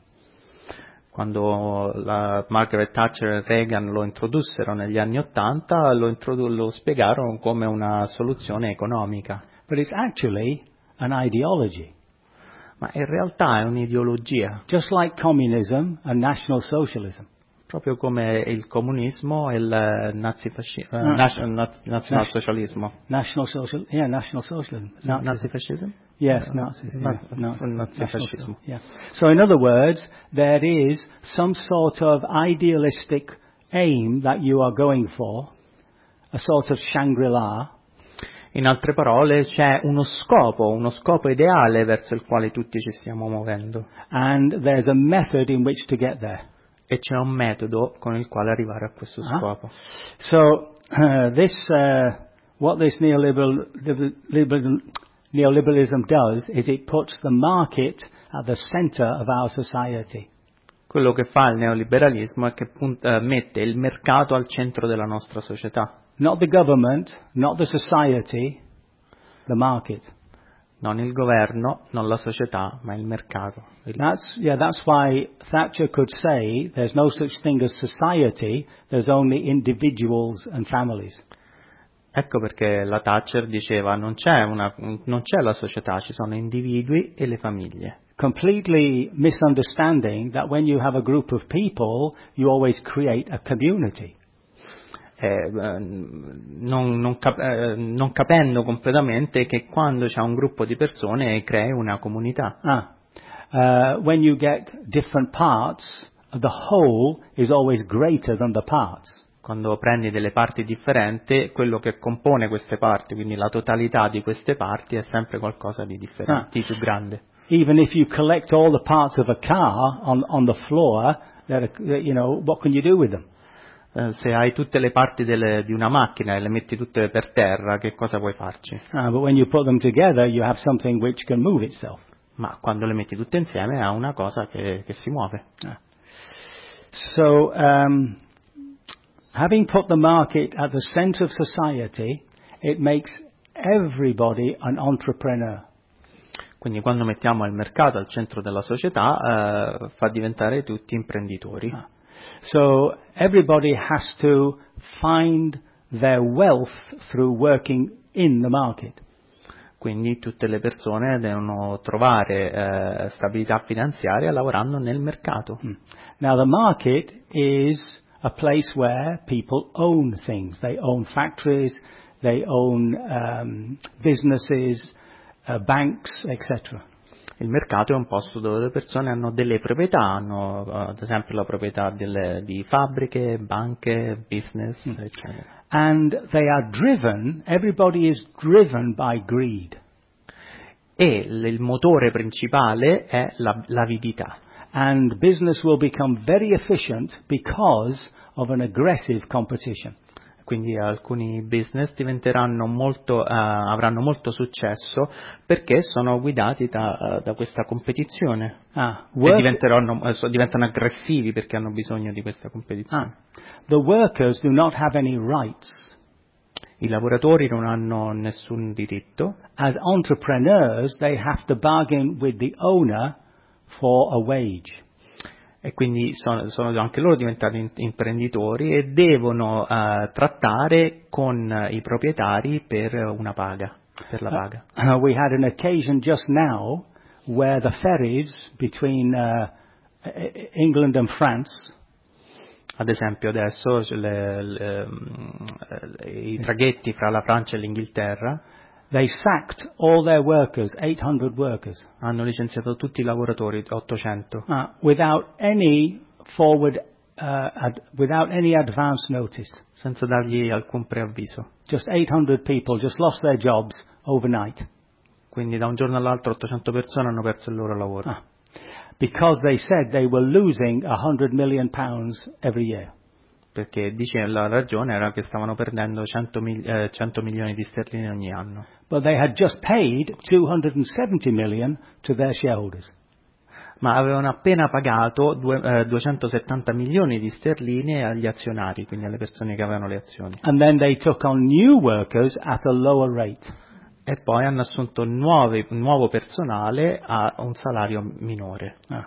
Quando la Margaret Thatcher e Reagan lo introdussero negli anni Ottanta, lo, introdu- lo spiegarono come una soluzione economica. But it's actually an ideology. Ma in realtà è un'ideologia. Just like communism and National Socialism. Proprio come il comunismo e il nazifascismo, uh, no. nation, naz, nazionalsocialismo. National social, yeah, National Socialism. Nazifascism? Yes, Nazis. Yeah, no, nazifascismo. Yeah. So in other words, there is some sort of idealistic aim that you are going for, a sort of Shangri-La. In altre parole, c'è uno scopo, uno scopo ideale verso il quale tutti ci stiamo muovendo. And there's a method in which to get there. E c'è un metodo con il quale arrivare a questo scopo. Uh-huh. So uh, this, uh, what this neoliberal, liberal, neoliberalism does is it puts the market at the center of our society. Quello che fa il neoliberalismo è che punta, mette il mercato al centro della nostra società. Not the government, not the society, the market. Non il governo, non la società, ma il mercato. That's, yeah, that's why Thatcher could say there's no such thing as society, there's only individuals and families. Ecco perché la Thatcher diceva non c'è, una, non c'è la società, ci sono individui e le famiglie. Completely misunderstanding that when you have a group of people, you always create a community. Eh, non, non, cap- eh, non capendo completamente che quando c'è un gruppo di persone crei una comunità. Ah. Uh, when you get different parts, the whole is always greater than the parts. Quando prendi delle parti differenti, quello che compone queste parti, quindi la totalità di queste parti, è sempre qualcosa di differente, ah. di più grande. Even if you collect all the parts of a car on, on the floor, that are, you know, what can you do with them? Uh, se hai tutte le parti delle, di una macchina e le metti tutte per terra, che cosa puoi farci? Uh, but when you put them together, you have something which can move itself. Ma quando le metti tutte insieme ha una cosa che, che si muove. Uh. So, um, having put the market at the center of society, it makes everybody an entrepreneur. Quindi quando mettiamo il mercato al centro della società, uh, fa diventare tutti imprenditori. Uh. So everybody has to find their wealth through working in the market. Quindi tutte le persone devono trovare eh, stabilità finanziaria lavorando nel mercato. Mm. Now the market is a place where people own things. They own factories, they own um, businesses, uh, banks, et cetera. Il mercato è un posto dove le persone hanno delle proprietà, hanno ad esempio la proprietà delle, di fabbriche, banche, business, mm. eccetera. And they are driven, everybody is driven by greed. E l- il motore principale è la, l'avidità. And business will become very efficient because of an aggressive competition. Quindi alcuni business diventeranno molto, uh, avranno molto successo perché sono guidati da, uh, da questa competizione. Ah, e diventeranno, uh, diventano aggressivi perché hanno bisogno di questa competizione. Ah, the workers do not have any rights. I lavoratori non hanno nessun diritto. As entrepreneurs, they have to bargain with the owner for a wage. E quindi sono, sono anche loro diventati imprenditori e devono uh, trattare con i proprietari per una paga, per la paga. Uh, we had an occasion just now where the ferries between uh, England and France, ad esempio adesso le, le, le, i traghetti fra la Francia e l'Inghilterra, they sacked all their workers, eight hundred workers. Hanno licenziato tutti i lavoratori, ottocento. Uh, without any forward, uh, ad, without any advance notice. Senza dargli alcun preavviso. Just eight hundred people just lost their jobs overnight. Quindi da un giorno all'altro ottocento persone hanno perso il loro lavoro. Uh, because they said they were losing one hundred million pounds every year. Perché dice la ragione era che stavano perdendo cento, mil, eh, cento milioni di sterline ogni anno. But they had just paid two hundred seventy million to their shareholders. Ma avevano appena pagato due, eh, duecentosettanta milioni di sterline agli azionari, quindi alle persone che avevano le azioni. And then they took on new workers at a lower rate. E poi hanno assunto nuovi, nuovo personale a un salario minore. Ah.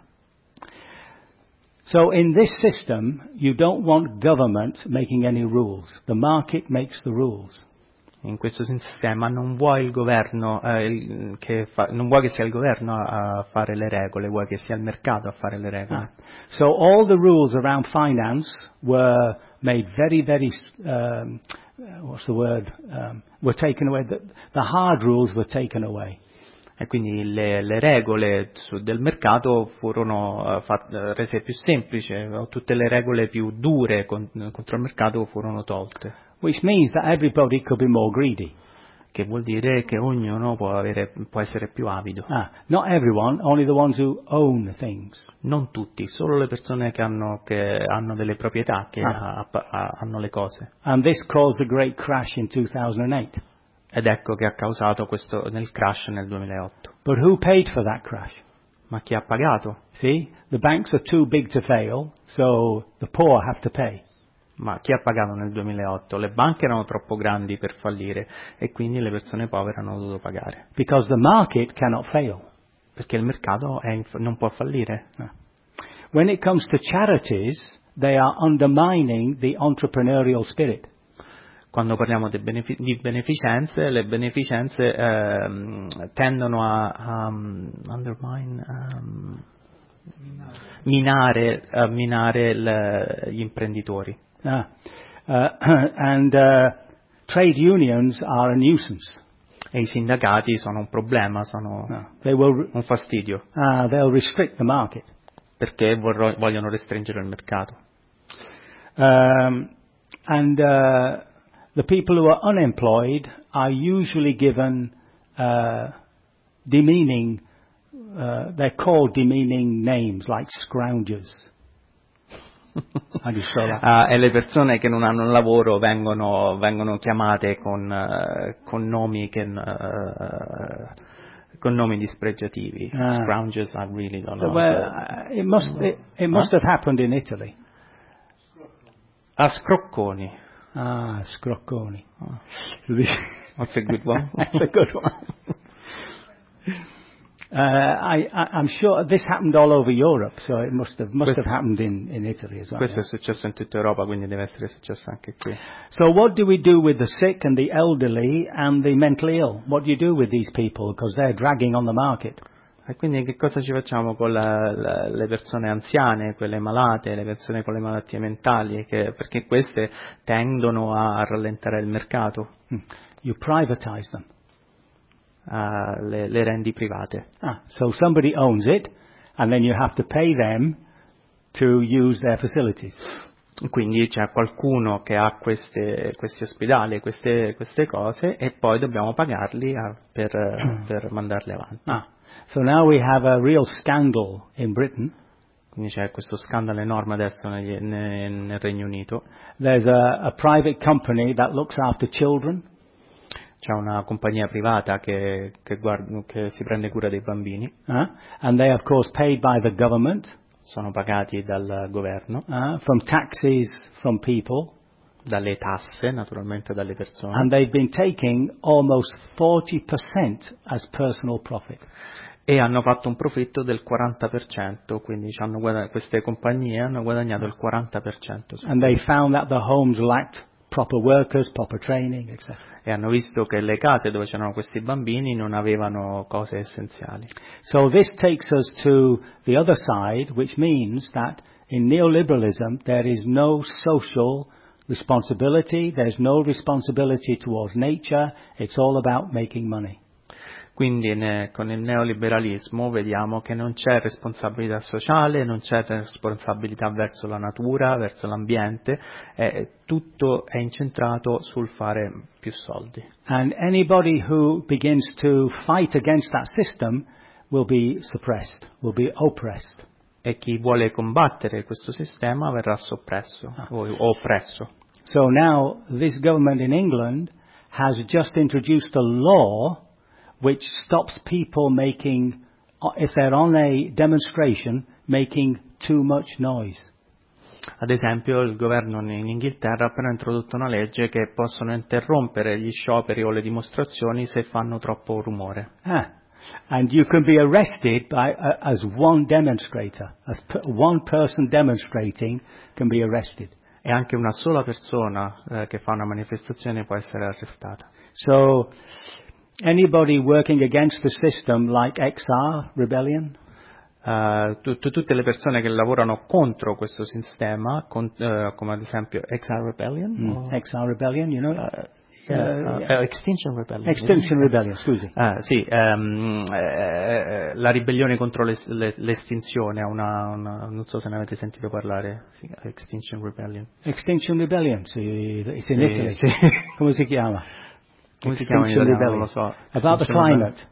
So in this system, you don't want government making any rules. The market makes the rules. In questo sistema non vuoi il governo eh, che fa, non vuoi che sia il governo a fare le regole, vuoi che sia il mercato a fare le regole. Ah. So all the rules around finance were made very, very, um, what's the word? Um, were taken away. The, the hard rules were taken away. E quindi le, le regole su, del mercato furono uh, fat, uh, rese più semplici, tutte le regole più dure con, contro il mercato furono tolte. Which means that everybody could be more greedy. Che vuol dire che ognuno può, avere, può essere più avido. Ah, not everyone, only the ones who own things. Non tutti, solo le persone che hanno, che hanno delle proprietà, che ah. ha, ha, hanno le cose. And this caused the great crash in two thousand eight. Ed ecco che ha causato questo nel crash nel duemilaotto. But who paid for that crash? Ma chi ha pagato? See, the banks are too big to fail, so the poor have to pay. Ma chi ha pagato nel duemilaotto? Le banche erano troppo grandi per fallire e quindi le persone povere hanno dovuto pagare. Because the market cannot fail. Perché il mercato è inf- non può fallire. When it comes to charities, they are undermining the entrepreneurial spirit. Quando parliamo di, benefic- di beneficenze, le beneficenze ehm, tendono a, a um, undermine, um, minare, a minare le, gli imprenditori. Ah. Uh, and uh, trade unions are a nuisance. E i sindacati sono un problema, sono no. They will, un fastidio. Uh, they'll restrict the market. Perché vorrò, vogliono restringere il mercato. Um, and uh, the people who are unemployed are usually given uh, demeaning, uh, they're called demeaning names like scroungers. I just saw that. Ah, e le persone che non hanno un lavoro vengono, vengono chiamate con, uh, con nomi che, uh, con nomi dispregiativi. Ah. Scrounges, I really don't know. Well, uh, it must it, it must Huh? have happened in Italy. Ah, scrocconi. Ah, scrocconi. Oh. So this- That's a good one. That's a good one. Uh, I, I, I'm sure this happened all over Europe, so it must have must Questo- have happened in, in Italy as well. Questo yeah. è successo in tutta Europa, quindi deve essere successo anche qui. So what do we do with the sick and the elderly and the mentally ill? What do you do with these people? Because they're dragging on the market. E quindi che cosa ci facciamo con la, la, le persone anziane, quelle malate, le persone con le malattie mentali, che, perché queste tendono a rallentare il mercato, Hmm. You privatize them. a, le, le rendi private. Ah, so somebody owns it, and then you have to pay them to use their facilities. Quindi c'è qualcuno che ha queste, questi ospedali, queste, queste cose, e poi dobbiamo pagarli a, per, per mandarli avanti. Ah, so now we have a real scandal in Britain. Quindi c'è questo scandalo enorme adesso negli- nel, nel Regno Unito. There's a, a private company that looks after children, C'è una compagnia privata che, che, guarda, che si prende cura dei bambini, uh, and they are of course paid by the government sono pagati dal governo, uh, from taxes from people, dalle tasse, naturalmente dalle persone, and they've been taking almost forty percent as personal profit. e hanno fatto un profitto del quaranta per cento, quindi ci hanno guadagn- queste compagnie hanno guadagnato il quaranta per cento su And they questo. found that the homes lacked proper workers, proper training, et cetera. E hanno visto che le case dove c'erano questi bambini non avevano cose essenziali. So this takes us to the other side, which means that in neoliberalism there is no social responsibility, there's no responsibility towards nature, it's all about making money. Quindi ne- con il neoliberalismo vediamo che non c'è responsabilità sociale, non c'è responsabilità verso la natura, verso l'ambiente, e tutto è incentrato sul fare più soldi. And anybody who begins to fight against that system will be suppressed, will be oppressed. E chi vuole combattere questo sistema verrà soppresso o, o oppresso. So now this government in England has just introduced a law which stops people making, if they're on a demonstration, making too much noise. Ad esempio, il governo in Inghilterra ha appena introdotto una legge che possono interrompere gli scioperi o le dimostrazioni se fanno troppo rumore. Ah. And you can be arrested by, uh, as one demonstrator, as per, one person demonstrating can be arrested. E anche una sola persona eh, che fa una manifestazione può essere arrestata. So, anybody working against the system like X R Rebellion, Uh, tut- tutte le persone che lavorano contro questo sistema, con- uh, come ad esempio X R Rebellion, mm. o- X R Rebellion, you know, uh, yeah, Uh, uh, uh, Extinction Rebellion. Extinction Rebellion, scusi. Ah, sì, ehm, eh, eh, la ribellione contro l'es- le- l'estinzione, ha una, una, non so se ne avete sentito parlare, sì, Extinction Rebellion. Extinction Rebellion, sì, it's in Sì, Italy. sì. Come si chiama? Come si chiama in Extinction italiano? Non lo so. About the Extinction climate.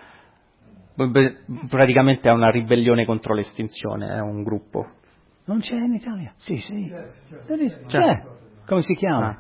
Rebellion. Beh, praticamente è una ribellione contro l'estinzione, è un gruppo. Non c'è in Italia? Sì, sì. C'è. C'è. Come si chiama?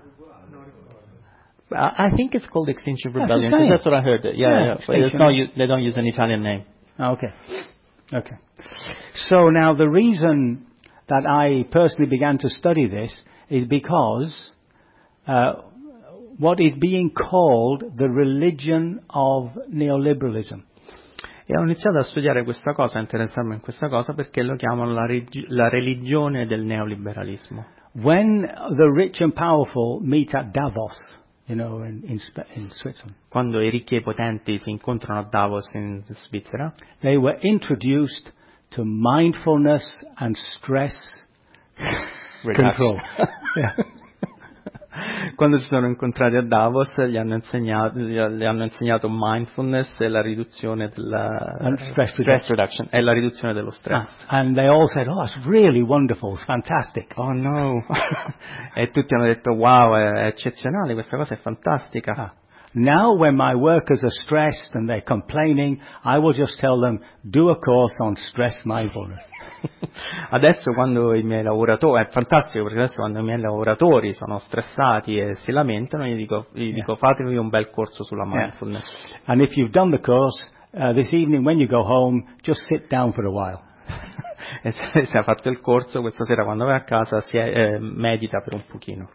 Ah. I think it's called Extinction That's Rebellion, the same. because that's what I heard. Yeah, Yeah, yeah. But it's Extinction. not, u- they don't use an Italian name. Ah, okay. Okay. So now the reason that I personally began to study this is because uh, what is being called the religion of neoliberalism. E ho iniziato a studiare questa cosa, a interessarmi in questa cosa, perché lo chiamano la, regi- la religione del neoliberalismo. When the rich and powerful meet at Davos, you know, in, in, Sp- in Switzerland, Quando i ricchi e i potenti si incontrano a Davos in Svizzera, they were introduced to mindfulness and stress control. Yeah. quando si sono incontrati a Davos gli hanno insegnato, gli hanno insegnato mindfulness e la riduzione della And stress stress reduction e la riduzione dello stress. Ah, and they all said, oh, it's really wonderful, it's fantastic. Oh no! E tutti hanno detto wow, è eccezionale, questa cosa è fantastica. Ah. Now when my workers are stressed and they're complaining, I will just tell them, do a course on stress mindfulness. Adesso quando i miei lavoratori, è fantastico perché adesso quando i miei lavoratori sono stressati e si lamentano, gli dico, gli dico yeah. fatevi un bel corso sulla mindfulness. Yeah. And if you've done the course, uh, this evening when you go home, just sit down for a while. E se, se ha fatto il corso, questa sera quando vai a casa si è, eh, medita per un pochino.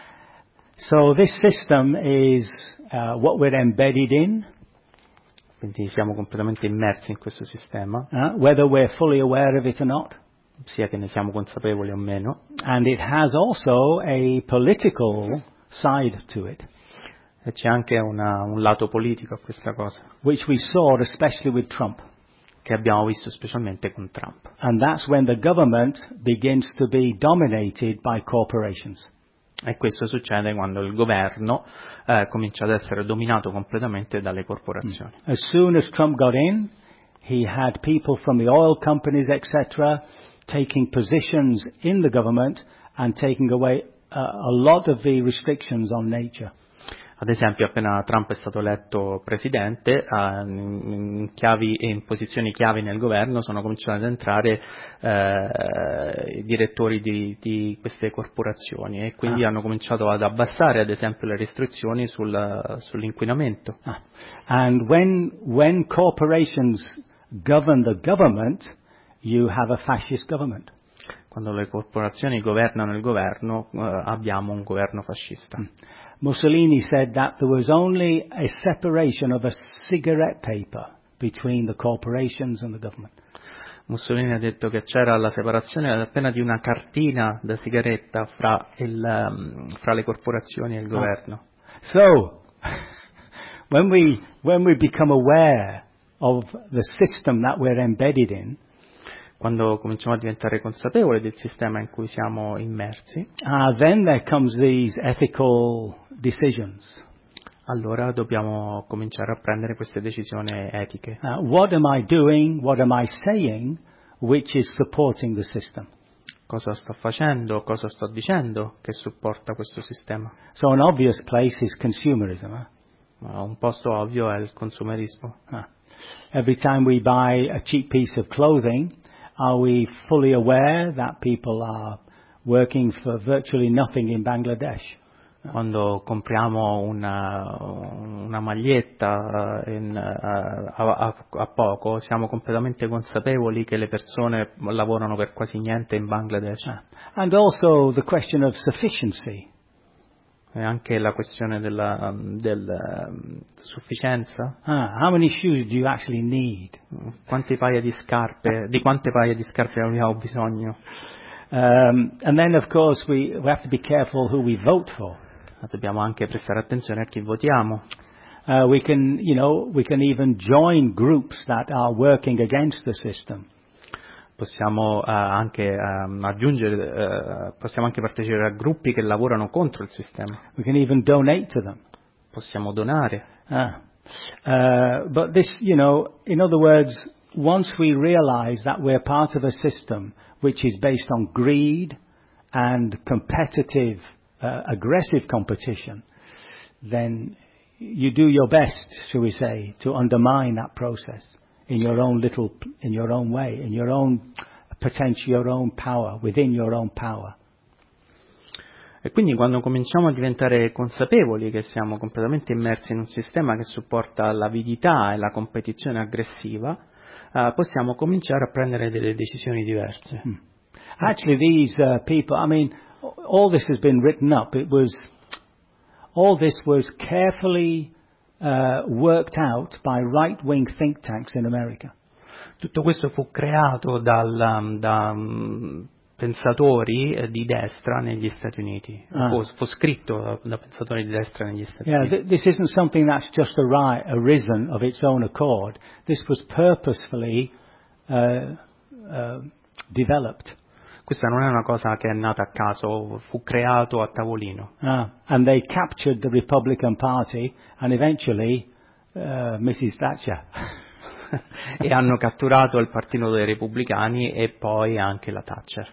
So this system is uh, what we're embedded in. Quindi siamo completamente immersi in questo sistema, uh, whether we're fully aware of it or not. Sia che ne siamo consapevoli o meno. And it has also a political side to it. E c'è anche una, un lato politico a questa cosa. Which we saw especially with Trump. Che abbiamo visto specialmente con Trump. And that's when the government begins to be dominated by corporations. E questo succede quando il governo eh, comincia ad essere dominato completamente dalle corporazioni. Mm. As soon as Trump got in, he had people from the oil companies, et cetera, taking positions in the government and taking away uh, a lot of the restrictions on nature. Ad esempio, appena Trump è stato eletto presidente, eh, in, chiavi, in posizioni chiavi nel governo sono cominciati ad entrare eh, i direttori di, di queste corporazioni e quindi ah. hanno cominciato ad abbassare, ad esempio, le restrizioni sul, sull'inquinamento. Ah. And when, when corporations govern the government, you have a fascist government. Quando le corporazioni governano il governo, eh, abbiamo un governo fascista. Mm. Mussolini said that there was only a separation of a cigarette paper between the corporations and the government. Mussolini ha detto che c'era la separazione appena di una cartina da sigaretta fra, il, um, fra le corporazioni e il governo. Ah. So, when we, when we become aware of the system that we're embedded in, quando cominciamo a diventare consapevoli del sistema in cui siamo immersi, uh, then there comes these ethical decisions. Allora dobbiamo cominciare a prendere queste decisioni etiche. Uh, what am I doing? What am I saying? Which is supporting the system? Cosa sto facendo? Cosa sto dicendo che supporta questo sistema? So an obvious place is consumerism. Huh? Uh, un posto ovvio è il consumerismo. Uh, every time we buy a cheap piece of clothing, are we fully aware that people are working for virtually nothing in Bangladesh? Quando compriamo una, una maglietta in, a, a, a poco, siamo completamente consapevoli che le persone lavorano per quasi niente in Bangladesh. And also the question of sufficiency. E anche la questione della, della um, sufficienza. Ah, how many shoes do you actually need? Quanti paia di scarpe, di quante paia di scarpe abbiamo bisogno? Um, and then of course we, we have to be careful who we vote for. Dobbiamo anche prestare attenzione a chi votiamo. Uh, we can, you know, we can even join groups that are working against the system. Possiamo uh, anche um, aggiungere, uh, possiamo anche partecipare a gruppi che lavorano contro il sistema. We can even donate to them. Possiamo donare. Ah. Uh, but this, you know, in other words, once we realize that we're part of a system which is based on greed and competitive, uh, aggressive competition, then you do your best, shall we say, to undermine that process in your own little, in your own way, in your own potential, your own power, within your own power. E quindi quando cominciamo a diventare consapevoli che siamo completamente immersi in un sistema che supporta l'avidità e la competizione aggressiva, uh, possiamo cominciare a prendere delle decisioni diverse. Hmm. Actually, these uh, people, I mean, all this has been written up. It was, all this was carefully uh, worked out by right-wing think tanks in America. Tutto questo fu creato dal, da um, pensatori di destra negli Stati Uniti. Ah. Fu, fu scritto da, da pensatori di destra negli Stati yeah, Uniti. Th- this isn't something that's just arri- arisen of its own accord. This was purposefully uh, uh, developed. Questa non è una cosa che è nata a caso, fu creato a tavolino. Ah, and they captured the Republican Party and eventually uh, missus Thatcher. E hanno catturato il partito dei repubblicani e poi anche la Thatcher.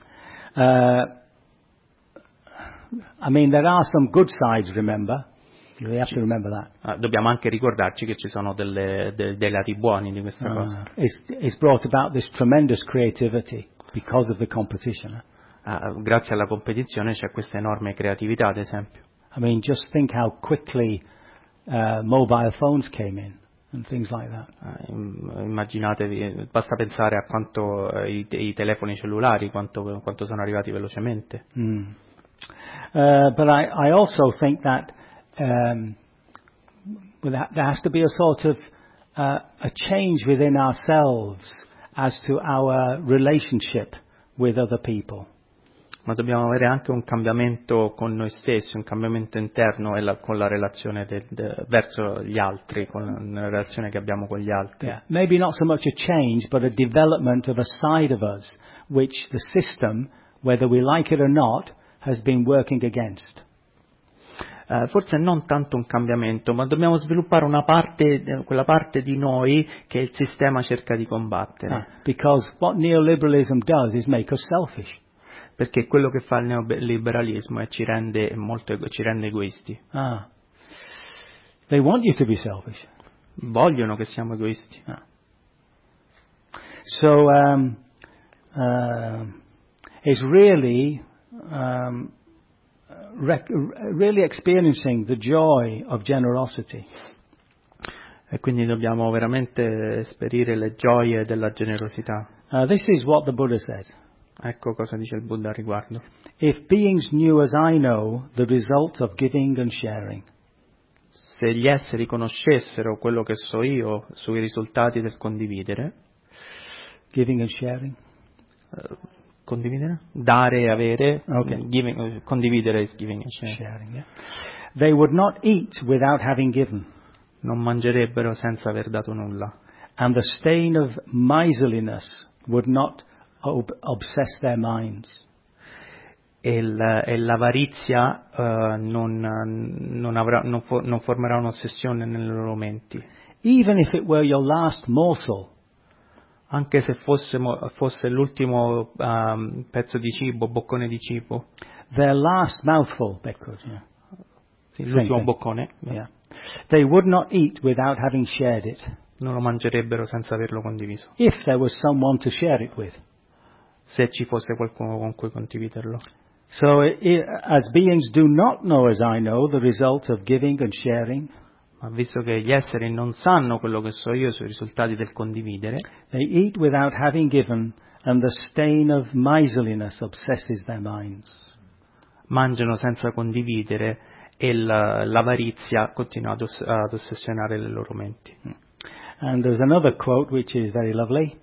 Uh, I mean, there are some good sides, remember. We have to remember that. Uh, dobbiamo anche ricordarci che ci sono delle, de, dei lati buoni di questa Uh, cosa. it's, it's brought about this tremendous creativity because of the competition. Uh, grazie alla competizione c'è questa enorme creatività, ad esempio. I mean, just think how quickly uh, mobile phones came in and things like that. Uh, immaginatevi, basta pensare a quanto uh, i, i telefoni cellulari, quanto, quanto sono arrivati velocemente. Mm. Uh, but I, I also think that um, there has to be a sort of uh, a change within ourselves as to our relationship with other people. Ma dobbiamo avere anche un cambiamento con noi stessi, un cambiamento interno e la, con la relazione de, de, verso gli altri, con la, la relazione che abbiamo con gli altri. Yeah. Maybe not so much a change, but a development of a side of us which the system, whether we like it or not, has been working against. Uh, forse non tanto un cambiamento, ma dobbiamo sviluppare una parte, quella parte di noi che il sistema cerca di combattere. Ah, because what neoliberalism does is make us selfish. Perché quello che fa il neoliberalismo è ci rende molto ci rende egoisti. Ah. They want you to be selfish. Vogliono che siamo egoisti. Ah. So um, uh, it's really um, rec- really experiencing the joy of generosity. E quindi dobbiamo veramente esperire le gioie della generosità. Uh, this is what the Buddha says. Ecco cosa dice il Buddha al riguardo. If beings knew as I know the result of giving and sharing. Se gli esseri conoscessero quello che so io sui risultati del condividere. Giving and sharing. Uh, condividere? Dare e avere. Okay. Giving, uh, condividere is giving and sharing. Sharing, yeah. They would not eat without having given. Non mangerebbero senza aver dato nulla. And the stain of miserliness would not ob- obsess their minds. E, il, e l'avarizia uh, non, non, avrà, non, for, non formerà un'ossessione nei loro menti. Even if it were your last morsel. Anche se fosse, fosse l'ultimo um, pezzo di cibo, boccone di cibo. Their last mouthful, they could, yeah. Sì, l'ultimo boccone. Yeah. They would not eat without having shared it. Non lo mangerebbero senza averlo condiviso. If there was someone to share it with. Se ci fosse qualcuno con cui condividerlo. So, it, as beings do not know as I know the result of giving and sharing. Ma visto che gli esseri non sanno quello che so io sui risultati del condividere. They eat without having given, and the stain of miserliness obsesses their minds. Mangiano senza condividere e la, l'avarizia continua ad, oss- ad ossessionare le loro menti. And there's another quote which is very lovely.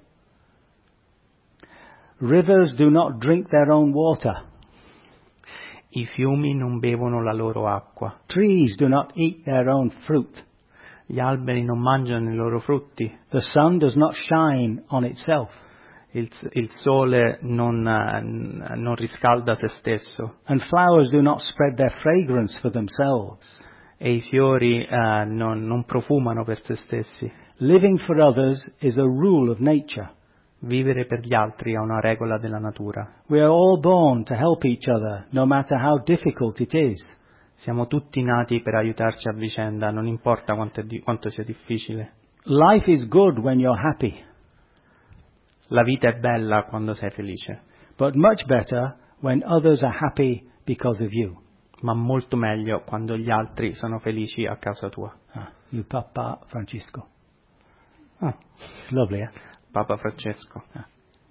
Rivers do not drink their own water. I fiumi non bevono la loro acqua. Trees do not eat their own fruit. Gli alberi non mangiano i loro frutti. The sun does not shine on itself. Il, il sole non, non riscalda se stesso. And flowers do not spread their fragrance for themselves. E i fiori uh, non, non profumano per se stessi. Living for others is a rule of nature. Vivere per gli altri è una regola della natura. We are all born to help each other, no matter how difficult it is. Siamo tutti nati per aiutarci a vicenda, non importa quanto, è di, quanto sia difficile. Life is good when you're happy. La vita è bella quando sei felice. But much better when others are happy because of you. Ma molto meglio quando gli altri sono felici a causa tua. Ah, you Papa Francisco. Ah. Lovely, eh? Papa Francesco. Ah.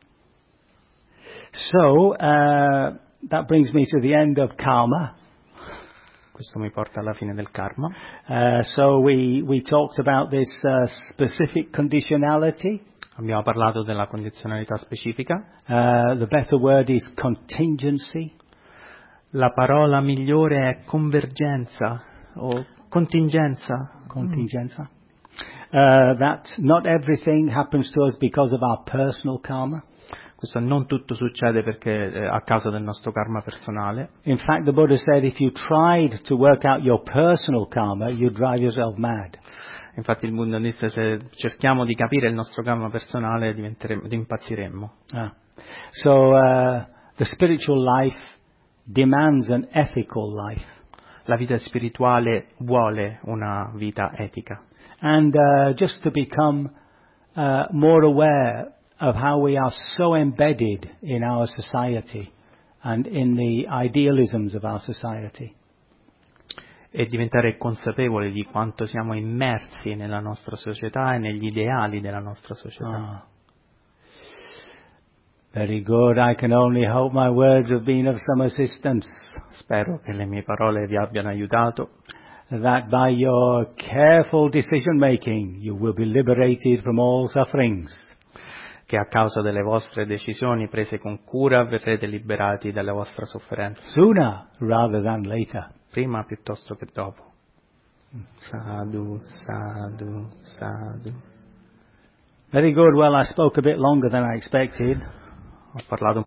So, uh, that brings me to the end of karma. Questo mi porta alla fine del karma. Uh, so we, we talked about this uh, specific conditionality. Abbiamo parlato della condizionalità specifica. Uh, the better word is contingency. La parola migliore è convergenza o contingenza. Contingenza. Mm. Uh, that not everything happens to us because of our personal karma. Questo non tutto succede perché eh, a causa del nostro karma personale. In fact, the Buddha said if you tried to work out your personal karma, you'd drive yourself mad. Infatti il Buddha disse se cerchiamo di capire il nostro karma personale impazziremmo. Ah. So uh, the spiritual life demands an ethical life. la vita spirituale vuole una vita etica. And uh, just to become uh, more aware of how we are so embedded in our society and in the idealisms of our society. E diventare consapevoli di quanto siamo immersi nella nostra società e negli ideali della nostra società. Ah. Very good. I can only hope my words have been of some assistance. Spero che le mie parole vi abbiano aiutato. That by your careful decision making you will be liberated from all sufferings. Che a causa delle vostre decisioni prese con cura verrete liberati dalle vostre sofferenze. Sooner rather than later. Prima piuttosto che dopo. Sadhu, sadhu, sadhu. Very good. Well, I spoke a bit longer than I expected. Ho parlato